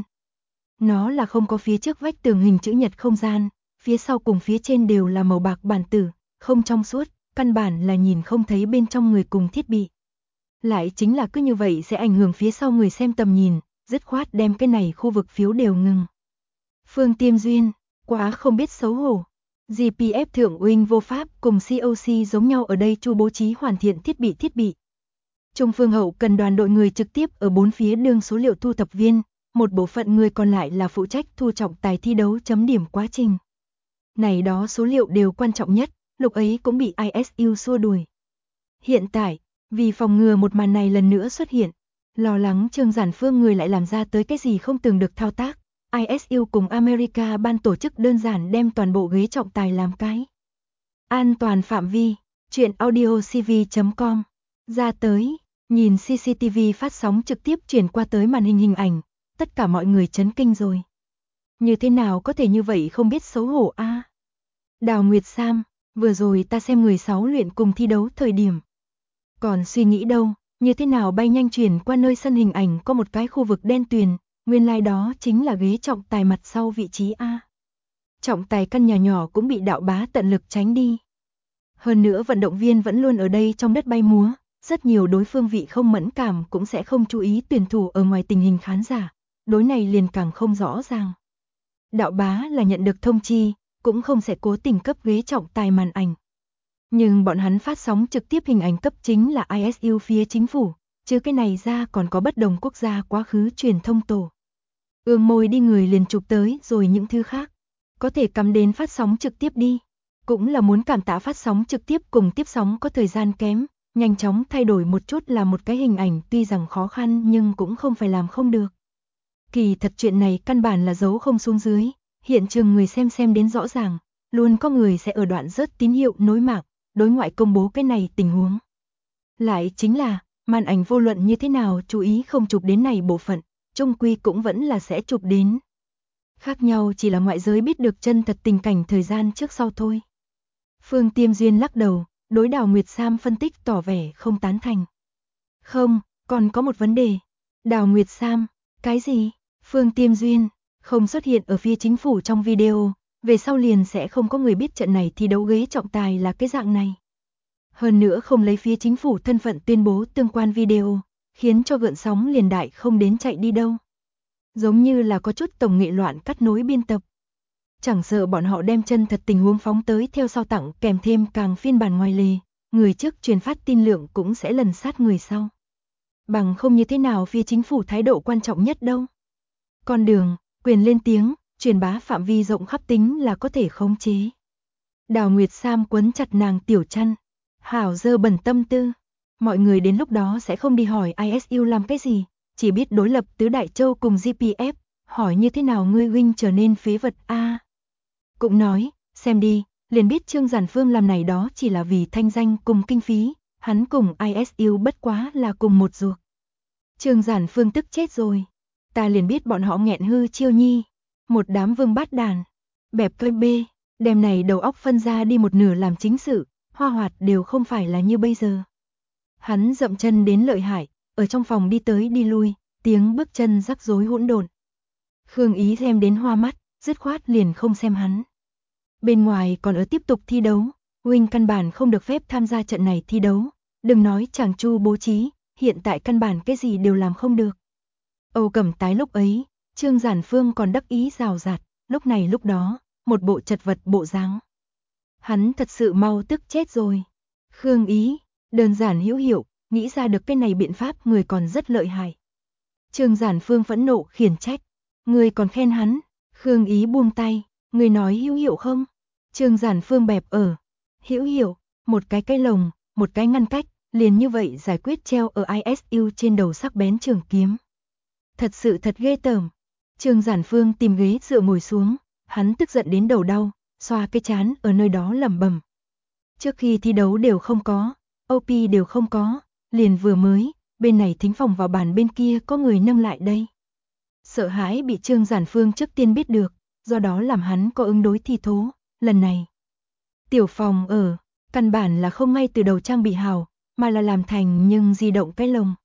Nó là không có phía trước vách tường hình chữ nhật không gian, phía sau cùng phía trên đều là màu bạc bản tử, không trong suốt, căn bản là nhìn không thấy bên trong người cùng thiết bị. Lại chính là cứ như vậy sẽ ảnh hưởng phía sau người xem tầm nhìn, dứt khoát đem cái này khu vực phiếu đều ngừng. Phương Tiêm Duyên, quá không biết xấu hổ. GPF thượng huynh vô pháp cùng COC giống nhau ở đây chu bố trí hoàn thiện thiết bị. Trung phương hậu cần đoàn đội người trực tiếp ở 4 phía đương số liệu thu thập viên, một bộ phận người còn lại là phụ trách thu trọng tài thi đấu chấm điểm quá trình. Này đó số liệu đều quan trọng nhất, lúc ấy cũng bị ISU xua đuổi. Hiện tại, vì phòng ngừa một màn này lần nữa xuất hiện, lo lắng Trương Giản Phương người lại làm ra tới cái gì không tưởng được thao tác, ISU cùng America ban tổ chức đơn giản đem toàn bộ ghế trọng tài làm cái. An toàn phạm vi, chuyện audiocv.com, ra tới, nhìn CCTV phát sóng trực tiếp chuyển qua tới màn hình ảnh, tất cả mọi người chấn kinh rồi. Như thế nào có thể như vậy không biết xấu hổ a? Đào Nguyệt Sam, vừa rồi ta xem người 6 luyện cùng thi đấu thời điểm. Còn suy nghĩ đâu, như thế nào bay nhanh chuyển qua nơi sân hình ảnh có một cái khu vực đen tuyền, nguyên lai đó chính là ghế trọng tài mặt sau vị trí A. Trọng tài căn nhà nhỏ cũng bị đạo bá tận lực tránh đi. Hơn nữa vận động viên vẫn luôn ở đây trong đất bay múa, rất nhiều đối phương vị không mẫn cảm cũng sẽ không chú ý tuyển thủ ở ngoài tình hình khán giả, đối này liền càng không rõ ràng. Đạo Bá là nhận được thông chi, cũng không sẽ cố tình cấp ghế trọng tài màn ảnh. Nhưng bọn hắn phát sóng trực tiếp hình ảnh cấp chính là ISU phía chính phủ, chứ cái này ra còn có bất đồng quốc gia quá khứ truyền thông tổ. Ương môi đi người liền chụp tới rồi những thứ khác. Có thể cắm đến phát sóng trực tiếp đi. Cũng là muốn cảm tạ phát sóng trực tiếp cùng tiếp sóng có thời gian kém, nhanh chóng thay đổi một chút là một cái hình ảnh tuy rằng khó khăn nhưng cũng không phải làm không được. Kỳ thật chuyện này căn bản là giấu không xuống dưới, hiện trường người xem đến rõ ràng, luôn có người sẽ ở đoạn rớt tín hiệu nối mạng, đối ngoại công bố cái này tình huống. Lại chính là, màn ảnh vô luận như thế nào chú ý không chụp đến này bộ phận, chung quy cũng vẫn là sẽ chụp đến. Khác nhau chỉ là ngoại giới biết được chân thật tình cảnh thời gian trước sau thôi. Phương Tiêm Duyên lắc đầu, đối Đào Nguyệt Sam phân tích tỏ vẻ không tán thành. Không, còn có một vấn đề. Đào Nguyệt Sam, cái gì? Phương Tiêm Duyên, không xuất hiện ở phía chính phủ trong video, về sau liền sẽ không có người biết trận này thi đấu ghế trọng tài là cái dạng này. Hơn nữa không lấy phía chính phủ thân phận tuyên bố tương quan video, khiến cho gợn sóng liền đại không đến chạy đi đâu. Giống như là có chút tổng nghệ loạn cắt nối biên tập. Chẳng sợ bọn họ đem chân thật tình huống phóng tới theo sau tặng kèm thêm càng phiên bản ngoài lề, người trước truyền phát tin lượng cũng sẽ lần sát người sau. Bằng không như thế nào phía chính phủ thái độ quan trọng nhất đâu. Con đường, quyền lên tiếng, truyền bá phạm vi rộng khắp tính là có thể khống chế. Đào Nguyệt Sam quấn chặt nàng tiểu chăn. Hảo dơ bẩn tâm tư. Mọi người đến lúc đó sẽ không đi hỏi ISU làm cái gì, chỉ biết đối lập Tứ Đại Châu cùng GPF, hỏi như thế nào ngươi huynh trở nên phế vật a. Cũng nói, xem đi, liền biết Trương Giản Phương làm này đó chỉ là vì thanh danh cùng kinh phí, hắn cùng ISU bất quá là cùng một ruột. Trương Giản Phương tức chết rồi. Ta liền biết bọn họ nghẹn hư chiêu nhi. Một đám vương bát đàn. Bẹp cây bê, đem này đầu óc phân ra đi một nửa làm chính sự, hoa hoạt đều không phải là như bây giờ. Hắn dậm chân đến lợi hại, ở trong phòng đi tới đi lui, tiếng bước chân rắc rối hỗn độn. Khương Ý xem đến hoa mắt, dứt khoát liền không xem hắn. Bên ngoài còn ở tiếp tục thi đấu, huynh căn bản không được phép tham gia trận này thi đấu, đừng nói chàng chu bố trí, hiện tại căn bản cái gì đều làm không được. Âu Cẩm Tái lúc ấy, Trương Giản Phương còn đắc ý rào rạt, lúc này lúc đó, một bộ chật vật bộ dáng. Hắn thật sự mau tức chết rồi. Khương Ý, đơn giản hữu hiệu, nghĩ ra được cái này biện pháp người còn rất lợi hại. Trương Giản Phương phẫn nộ khiển trách, người còn khen hắn. Khương Ý buông tay, người nói hữu hiệu không? Trương Giản Phương bẹp ở, hữu hiệu, một cái lồng, một cái ngăn cách, liền như vậy giải quyết treo ở ISU trên đầu sắc bén trường kiếm. Thật sự thật ghê tởm. Trương Giản Phương tìm ghế dựa ngồi xuống, hắn tức giận đến đầu đau, xoa cái trán ở nơi đó lẩm bẩm. Trước khi thi đấu đều không có, OP đều không có, liền vừa mới, bên này thính phòng vào bàn bên kia có người nâng lại đây. Sợ hãi bị Trương Giản Phương trước tiên biết được, do đó làm hắn có ứng đối thi thố, lần này. Tiểu phòng ở, căn bản là không ngay từ đầu trang bị hào, mà là làm thành nhưng di động cái lồng.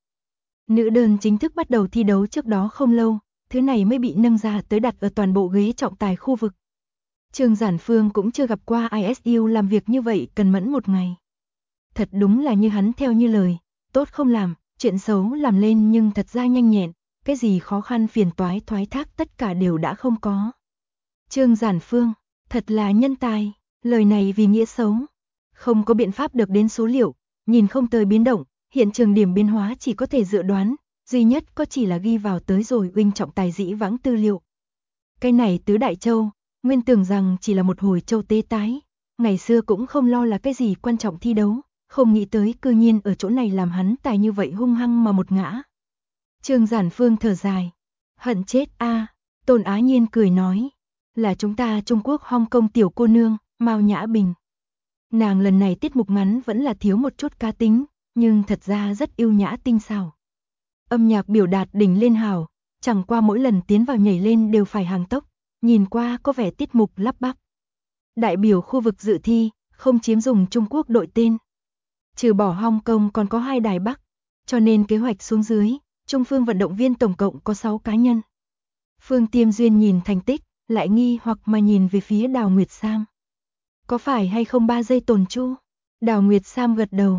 Nữ đơn chính thức bắt đầu thi đấu trước đó không lâu, thứ này mới bị nâng ra tới đặt ở toàn bộ ghế trọng tài khu vực. Trương Giản Phương cũng chưa gặp qua ISU làm việc như vậy cần mẫn một ngày. Thật đúng là như hắn theo như lời, tốt không làm, chuyện xấu làm lên nhưng thật ra nhanh nhẹn, cái gì khó khăn phiền toái thoái thác tất cả đều đã không có. Trương Giản Phương, thật là nhân tài, lời này vì nghĩa xấu. Không có biện pháp được đến số liệu, nhìn không tới biến động, hiện trường điểm biến hóa chỉ có thể dự đoán, duy nhất có chỉ là ghi vào tới rồi huynh trọng tài dĩ vãng tư liệu. Cái này Tứ Đại Châu, nguyên tưởng rằng chỉ là một hồi châu tế tái, ngày xưa cũng không lo là cái gì quan trọng thi đấu, không nghĩ tới cư nhiên ở chỗ này làm hắn tài như vậy hung hăng mà một ngã. Trương Giản Phương thở dài, hận chết a. Tôn Á Nhiên cười nói, là chúng ta Trung Quốc Hong Kong tiểu cô nương, Mao Nhã Bình. Nàng lần này tiết mục ngắn vẫn là thiếu một chút cá tính, nhưng thật ra rất yêu nhã tinh xảo. Âm nhạc biểu đạt đỉnh lên hào, chẳng qua mỗi lần tiến vào nhảy lên đều phải hàng tốc, nhìn qua có vẻ tiết mục lắp bắp. Đại biểu khu vực dự thi, không chiếm dùng Trung Quốc đội tên. Trừ bỏ Hong Kong còn có 2 đài Bắc, cho nên kế hoạch xuống dưới, Trung Phương vận động viên tổng cộng có 6 cá nhân. Phương Tiêm Duyên nhìn thành tích, lại nghi hoặc mà nhìn về phía Đào Nguyệt Sam. Có phải hay không 3 giây tồn chu? Đào Nguyệt Sam gật đầu.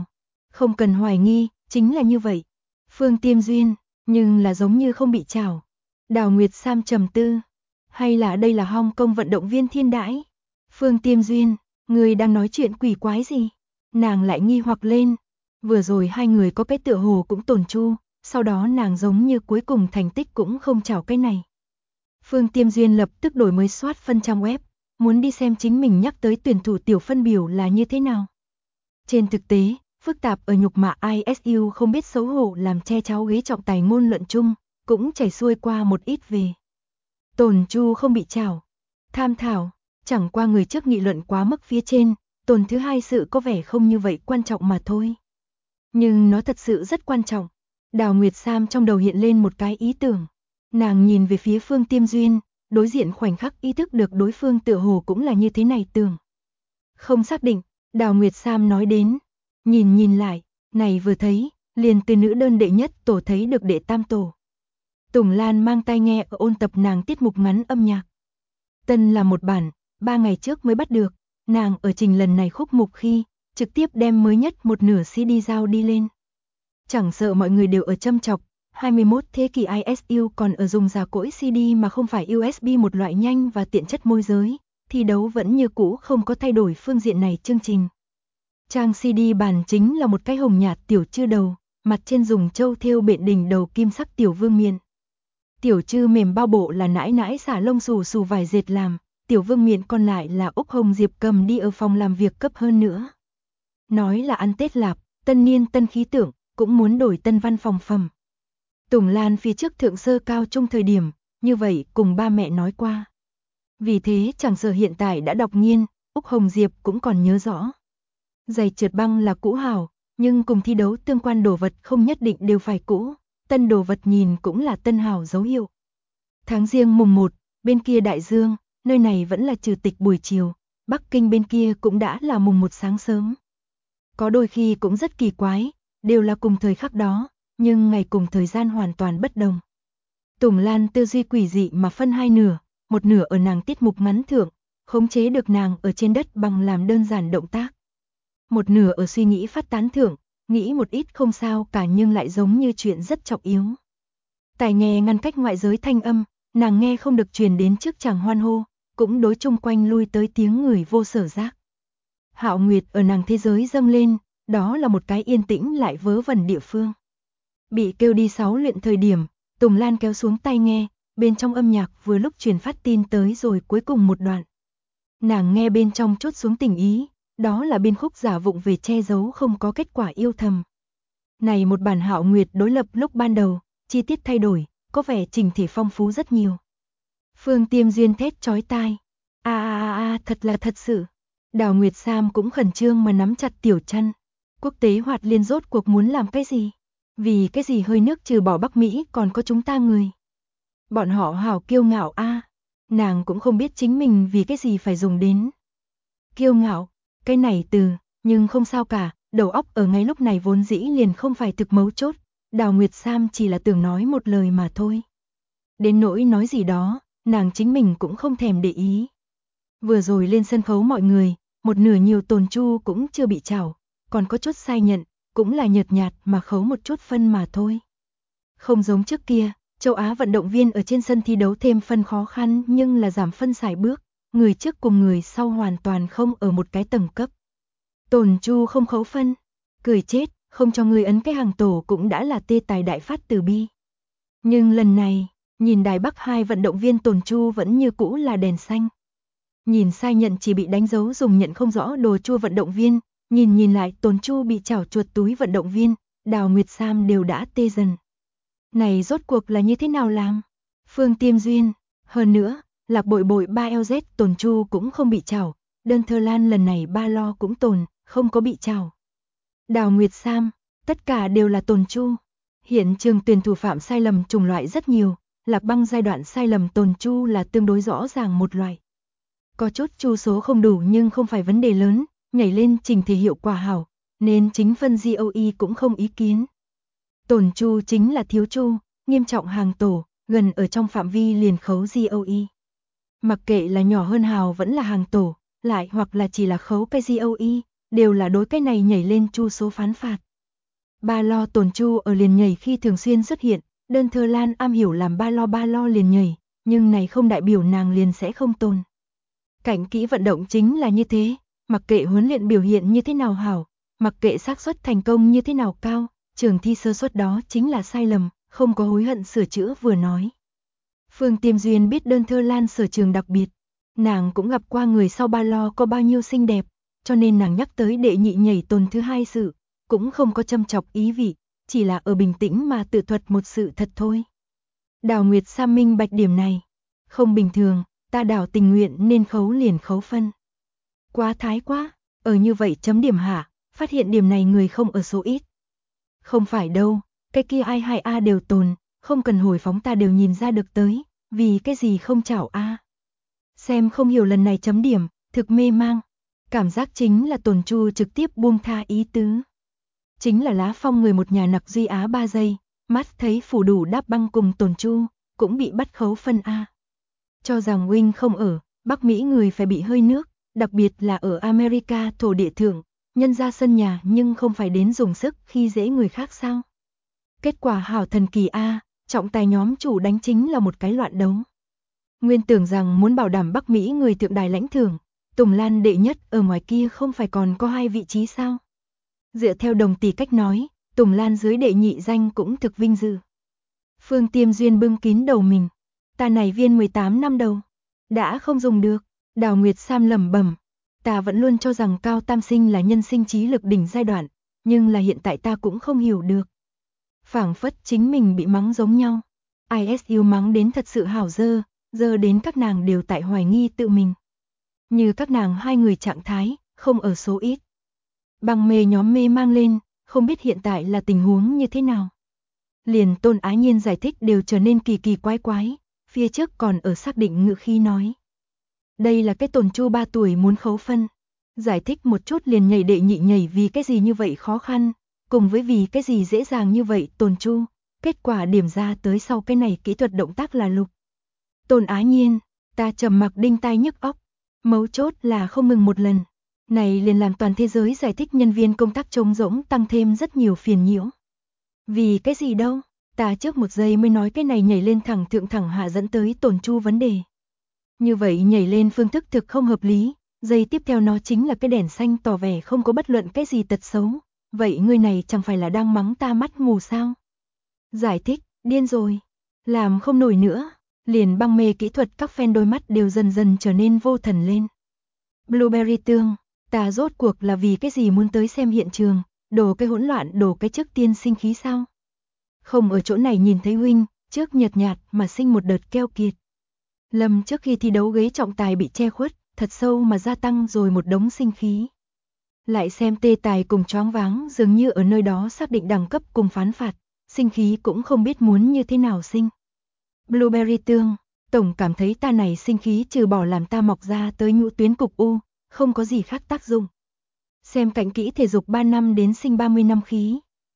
Không cần hoài nghi, chính là như vậy. Phương Tiêm Duyên, nhưng là giống như không bị chảo. Đào Nguyệt Sam trầm tư. Hay là đây là Hong Kong vận động viên thiên đãi? Phương Tiêm Duyên, người đang nói chuyện quỷ quái gì? Nàng lại nghi hoặc lên. Vừa rồi hai người có cái tựa hồ cũng tổn chu, sau đó nàng giống như cuối cùng thành tích cũng không chảo cái này. Phương Tiêm Duyên lập tức đổi mới soát phân trang web, muốn đi xem chính mình nhắc tới tuyển thủ tiểu phân biểu là như thế nào. Trên thực tế, phức tạp ở nhục mạ ISU không biết xấu hổ làm che cháo ghế trọng tài ngôn luận chung, cũng chảy xuôi qua một ít về. Tổn chu không bị chảo. Tham thảo, chẳng qua người trước nghị luận quá mức phía trên, tổn thứ hai sự có vẻ không như vậy quan trọng mà thôi. Nhưng nó thật sự rất quan trọng. Đào Nguyệt Sam trong đầu hiện lên một cái ý tưởng. Nàng nhìn về phía Phương Tiêm Duyên, đối diện khoảnh khắc ý thức được đối phương tựa hồ cũng là như thế này tưởng. Không xác định, Đào Nguyệt Sam nói đến. Nhìn lại, này vừa thấy, liền từ nữ đơn đệ nhất tổ thấy được đệ tam tổ. Tùng Lan mang tai nghe ở ôn tập nàng tiết mục ngắn âm nhạc. Tân là một bản, 3 ngày trước mới bắt được, nàng ở trình lần này khúc mục khi, trực tiếp đem mới nhất một nửa CD giao đi lên. Chẳng sợ mọi người đều ở châm chọc, 21 thế kỷ ISU còn ở dùng giả cỗi CD mà không phải USB một loại nhanh và tiện chất môi giới, thi đấu vẫn như cũ không có thay đổi phương diện này chương trình. Trang CD bản chính là một cái hồng nhạt tiểu chư đầu, mặt trên dùng châu thêu bện đỉnh đầu kim sắc tiểu vương miện. Tiểu chư mềm bao bộ là nãi nãi xả lông xù xù vải dệt làm, tiểu vương miện còn lại là Úc Hồng Diệp cầm đi ở phòng làm việc cấp hơn nữa. Nói là ăn Tết lạp, tân niên tân khí tượng, cũng muốn đổi tân văn phòng phẩm. Tùng Lan phía trước thượng sơ cao trung thời điểm, như vậy cùng ba mẹ nói qua. Vì thế chẳng sợ hiện tại đã đọc nghiên, Úc Hồng Diệp cũng còn nhớ rõ. Giày trượt băng là cũ hào, nhưng cùng thi đấu tương quan đồ vật không nhất định đều phải cũ, tân đồ vật nhìn cũng là tân hào dấu hiệu. Tháng Giêng mùng 1, bên kia đại dương, nơi này vẫn là trừ tịch buổi chiều, Bắc Kinh bên kia cũng đã là mùng 1 sáng sớm. Có đôi khi cũng rất kỳ quái, đều là cùng thời khắc đó, nhưng ngày cùng thời gian hoàn toàn bất đồng. Tùng Lan tư duy quỷ dị mà phân hai nửa, một nửa ở nàng tiết mục ngắn thượng, khống chế được nàng ở trên đất bằng làm đơn giản động tác. Một nửa ở suy nghĩ phát tán thượng, nghĩ một ít không sao cả nhưng lại giống như chuyện rất trọng yếu. Tai nghe ngăn cách ngoại giới thanh âm, nàng nghe không được truyền đến trước chàng hoan hô, cũng đối chung quanh lui tới tiếng người vô sở giác. Hạo Nguyệt ở nàng thế giới dâng lên, đó là một cái yên tĩnh lại vớ vẩn địa phương. Bị kêu đi 6 luyện thời điểm, Tùng Lan kéo xuống tai nghe, bên trong âm nhạc vừa lúc truyền phát tin tới rồi cuối cùng một đoạn. Nàng nghe bên trong chốt xuống tình ý, đó là biên khúc giả vụng về che giấu không có kết quả yêu thầm. Này một bản Hạo Nguyệt đối lập lúc ban đầu, chi tiết thay đổi, có vẻ trình thể phong phú rất nhiều. Phương Tiêm Duyên thét chói tai. Thật là thật sự. Đào Nguyệt Sam cũng khẩn trương mà nắm chặt tiểu chân. Quốc tế hoạt liên rốt cuộc muốn làm cái gì? Vì cái gì hơi nước trừ bỏ Bắc Mỹ còn có chúng ta người. Bọn họ hảo kiêu ngạo a. Nàng cũng không biết chính mình vì cái gì phải dùng đến. Kiêu ngạo, cái này từ, nhưng không sao cả, đầu óc ở ngay lúc này vốn dĩ liền không phải thực mấu chốt. Đào Nguyệt Sam chỉ là tưởng nói một lời mà thôi. Đến nỗi nói gì đó, nàng chính mình cũng không thèm để ý. Vừa rồi lên sân khấu mọi người, một nửa nhiều tồn chu cũng chưa bị chảo, còn có chút sai nhận, cũng là nhợt nhạt mà khấu một chút phân mà thôi. Không giống trước kia, châu Á vận động viên ở trên sân thi đấu thêm phân khó khăn nhưng là giảm phân sải bước, người trước cùng người sau hoàn toàn không ở một cái tầng cấp. Tồn chu không khấu phân, cười chết, không cho người ấn cái hàng tổ cũng đã là tê tài đại phát từ bi. Nhưng lần này, nhìn Đài Bắc hai vận động viên tồn chu vẫn như cũ là đèn xanh. Nhìn sai nhận chỉ bị đánh dấu dùng nhận không rõ đồ chua vận động viên, nhìn lại tồn chu bị chảo chuột túi vận động viên, Đào Nguyệt Sam đều đã tê dần. Này rốt cuộc là như thế nào làm? Phương Tiêm Duyên, hơn nữa, Lạc Bội Bội 3LZ tồn chu cũng không bị chảo, đơn Thơ Lan lần này ba lo cũng tồn, không có bị chảo. Đào Nguyệt Sam, tất cả đều là tồn chu. Hiện trường tuyển thủ phạm sai lầm chủng loại rất nhiều, Lạc Băng giai đoạn sai lầm tồn chu là tương đối rõ ràng một loại. Có chút chu số không đủ nhưng không phải vấn đề lớn, nhảy lên trình thể hiệu quả hảo, nên chính phân GOE cũng không ý kiến. Tổn chu chính là thiếu chu, nghiêm trọng hàng tổ, gần ở trong phạm vi liền khấu GOE. Mặc kệ là nhỏ hơn hào vẫn là hàng tổ, lại hoặc là chỉ là khấu cái GOE, đều là đối cái này nhảy lên chu số phán phạt. Ba lo Tồn Chu ở liền nhảy khi thường xuyên xuất hiện, đơn thơ Lan am hiểu làm ba lo liền nhảy, nhưng này không đại biểu nàng liền sẽ không tồn. Cảnh kỹ vận động chính là như thế, mặc kệ huấn luyện biểu hiện như thế nào hảo, mặc kệ xác suất thành công như thế nào cao, trường thi sơ suất đó chính là sai lầm, không có hối hận sửa chữa vừa nói. Phương Tiêm Duyên biết đơn thơ Lan sở trường đặc biệt, nàng cũng gặp qua người sau ba lo có bao nhiêu xinh đẹp, cho nên nàng nhắc tới đệ nhị nhảy Tồn thứ hai sự, cũng không có châm chọc ý vị, chỉ là ở bình tĩnh mà tự thuật một sự thật thôi. Đào Nguyệt Sa minh bạch điểm này, không bình thường, ta đảo tình nguyện nên khấu liền khấu phân. Quá thái quá, ở như vậy chấm điểm hạ, phát hiện điểm này người không ở số ít. Không phải đâu, cái kia ai hai A đều tồn, không cần hồi phóng ta đều nhìn ra được tới, vì cái gì không chảo A. Xem không hiểu lần này chấm điểm, thực mê mang, cảm giác chính là Tồn Chu trực tiếp buông tha ý tứ. Chính là Lá Phong người một nhà nặc duy á 3 giây, mắt thấy phủ đủ đáp băng cùng Tồn Chu, cũng bị bắt khấu phân A. Cho rằng huynh không ở, Bắc Mỹ người phải bị hơi nước, đặc biệt là ở America thổ địa thượng, nhân ra sân nhà nhưng không phải đến dùng sức khi dễ người khác sao. Kết quả hảo thần kỳ A, trọng tài nhóm chủ đánh chính là một cái loạn đấu. Nguyên tưởng rằng muốn bảo đảm Bắc Mỹ người thượng đài lãnh thưởng, Tùng Lan đệ nhất ở ngoài kia không phải còn có 2 vị trí sao. Dựa theo đồng tỷ cách nói, Tùng Lan dưới đệ nhị danh cũng thực vinh dự. Phương Tiêm Duyên bưng kín đầu mình, ta này viên 18 năm đầu, đã không dùng được. Đào Nguyệt Sam lẩm bẩm, ta vẫn luôn cho rằng Cao Tam Sinh là nhân sinh trí lực đỉnh giai đoạn, nhưng là hiện tại ta cũng không hiểu được. Phảng phất chính mình bị mắng giống nhau. ISU mắng đến thật sự hảo dơ đến các nàng đều tại hoài nghi tự mình. Như các nàng hai người trạng thái, không ở số ít. Bằng mê nhóm mê mang lên, không biết hiện tại là tình huống như thế nào. Liền Tôn Ái Nhiên giải thích đều trở nên kỳ kỳ quái, phía trước còn ở xác định ngữ khí nói. Đây là cái Tồn Chu 3 tuổi muốn khấu phân. Giải thích một chút liền nhảy đệ nhị nhảy vì cái gì như vậy khó khăn, cùng với vì cái gì dễ dàng như vậy Tồn Chu. Kết quả điểm ra tới sau cái này kỹ thuật động tác là lục. Tôn Ái Nhiên, ta trầm mặc đinh tai nhức óc. Mấu chốt là không ngừng một lần. Này liền làm toàn thế giới giải thích nhân viên công tác trống rỗng tăng thêm rất nhiều phiền nhiễu. Vì cái gì đâu, ta trước một giây mới nói cái này nhảy lên thẳng thượng thẳng hạ dẫn tới Tồn Chu vấn đề. Như vậy nhảy lên phương thức thực không hợp lý, giây tiếp theo nó chính là cái đèn xanh tỏ vẻ không có bất luận cái gì tật xấu. Vậy người này chẳng phải là đang mắng ta mắt mù sao? Giải thích, điên rồi, làm không nổi nữa, liền băng mê kỹ thuật các fan đôi mắt đều dần dần trở nên vô thần lên. Blueberry Tương, ta rốt cuộc là vì cái gì muốn tới xem hiện trường, đổ cái hỗn loạn đổ cái trước tiên sinh khí sao? Không ở chỗ này nhìn thấy huynh, trước nhợt nhạt mà sinh một đợt keo kiệt. Lâm trước khi thi đấu ghế trọng tài bị che khuất, thật sâu mà gia tăng rồi một đống sinh khí. Lại xem tê tài cùng choáng váng dường như ở nơi đó xác định đẳng cấp cùng phán phạt, sinh khí cũng không biết muốn như thế nào sinh. Blueberry Tương, tổng cảm thấy ta này sinh khí trừ bỏ làm ta mọc ra tới nhũ tuyến cục u, không có gì khác tác dụng. Xem cảnh kỹ thể dục 3 năm đến sinh 30 năm khí.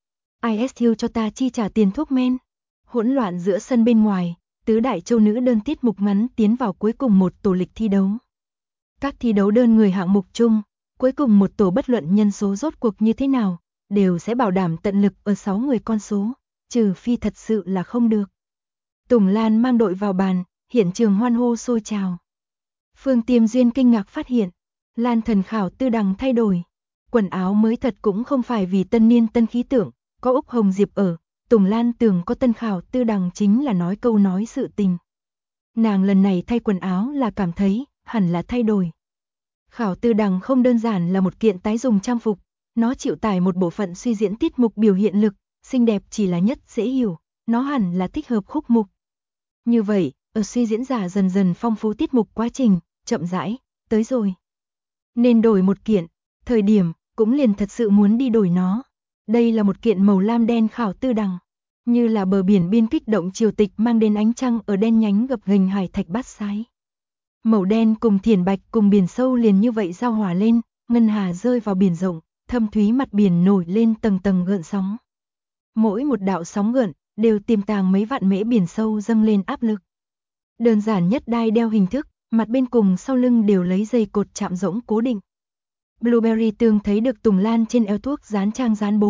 ISU cho ta chi trả tiền thuốc men. Hỗn loạn giữa sân bên ngoài, tứ đại châu nữ đơn tiết mục ngắn tiến vào cuối cùng một tổ lịch thi đấu. Các thi đấu đơn người hạng mục chung, cuối cùng một tổ bất luận nhân số rốt cuộc như thế nào, đều sẽ bảo đảm tận lực ở 6 người con số, trừ phi thật sự là không được. Tùng Lan mang đội vào bàn, hiện trường hoan hô sôi trào. Phương Tiêm Duyên kinh ngạc phát hiện, Lan Thần Khảo Tư Đằng thay đổi. Quần áo mới thật cũng không phải vì tân niên tân khí tượng, có Úc Hồng Diệp ở, Tùng Lan tưởng có tân Khảo Tư Đằng chính là nói câu nói sự tình. Nàng lần này thay quần áo là cảm thấy, hẳn là thay đổi. Khảo Tư Đằng không đơn giản là một kiện tái dùng trang phục, nó chịu tải một bộ phận suy diễn tiết mục biểu hiện lực, xinh đẹp chỉ là nhất dễ hiểu, nó hẳn là thích hợp khúc mục. Như vậy, ở suy diễn giả dần dần phong phú tiết mục quá trình, chậm rãi, tới rồi. Nên đổi một kiện, thời điểm, cũng liền thật sự muốn đi đổi nó. Đây là một kiện màu lam đen Khảo Tư Đằng, như là bờ biển biên kích động triều tịch mang đến ánh trăng ở đen nhánh gập ghềnh hải thạch bát sái. Màu đen cùng thiển bạch cùng biển sâu liền như vậy giao hòa lên, ngân hà rơi vào biển rộng, thâm thúy mặt biển nổi lên tầng tầng gợn sóng. Mỗi một đạo sóng gợn đều tiềm tàng mấy vạn mễ biển sâu dâng lên áp lực. Đơn giản nhất đai đeo hình thức, mặt bên cùng sau lưng đều lấy dây cột chạm rỗng cố định. Blueberry Tương thấy được Tùng Lan trên eo thuốc dán trang dán bố,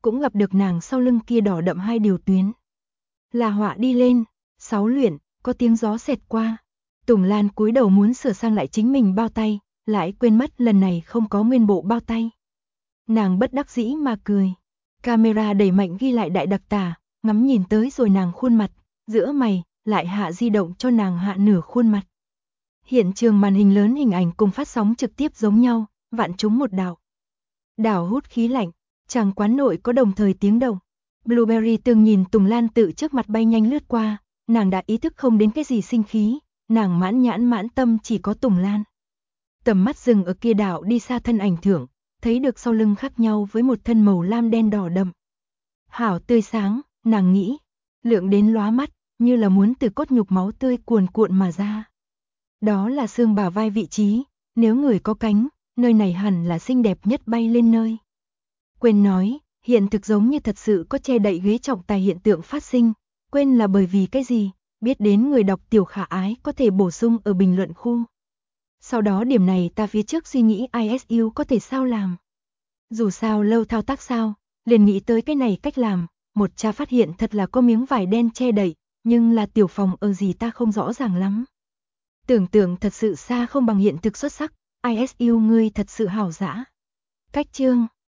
cũng gặp được nàng sau lưng kia đỏ đậm hai điều tuyến. Là họa đi lên, 6 luyện, có tiếng gió xẹt qua. Tùng Lan cúi đầu muốn sửa sang lại chính mình bao tay, lại quên mất lần này không có nguyên bộ bao tay. Nàng bất đắc dĩ mà cười. Camera đẩy mạnh ghi lại đại đặc tả, ngắm nhìn tới rồi nàng khuôn mặt, giữa mày, lại hạ di động cho nàng hạ nửa khuôn mặt. Hiện trường màn hình lớn hình ảnh cùng phát sóng trực tiếp giống nhau, vạn chúng một đảo. Đảo hút khí lạnh, chàng quán nội có đồng thời tiếng động. Blueberry từng nhìn Tùng Lan tự trước mặt bay nhanh lướt qua, nàng đã ý thức không đến cái gì sinh khí, nàng mãn nhãn mãn tâm chỉ có Tùng Lan. Tầm mắt dừng ở kia đảo đi xa thân ảnh thưởng, thấy được sau lưng khác nhau với một thân màu lam đen đỏ đậm. Hảo tươi sáng, nàng nghĩ, lượng đến lóa mắt, như là muốn từ cốt nhục máu tươi cuồn cuộn mà ra. Đó là xương bả vai vị trí, nếu người có cánh, nơi này hẳn là xinh đẹp nhất bay lên nơi. Quên nói, hiện thực giống như thật sự có che đậy ghế trọng tài hiện tượng phát sinh, quên là bởi vì cái gì, biết đến người đọc tiểu khả ái có thể bổ sung ở bình luận khu. Sau đó điểm này ta phía trước suy nghĩ ISU có thể sao làm. Dù sao lâu thao tác sao, liền nghĩ tới cái này cách làm, một cha phát hiện thật là có miếng vải đen che đậy, nhưng là tiểu phòng ở gì ta không rõ ràng lắm. Tưởng tượng thật sự xa không bằng hiện thực xuất sắc, ISU ngươi thật sự hảo dã. Cách chương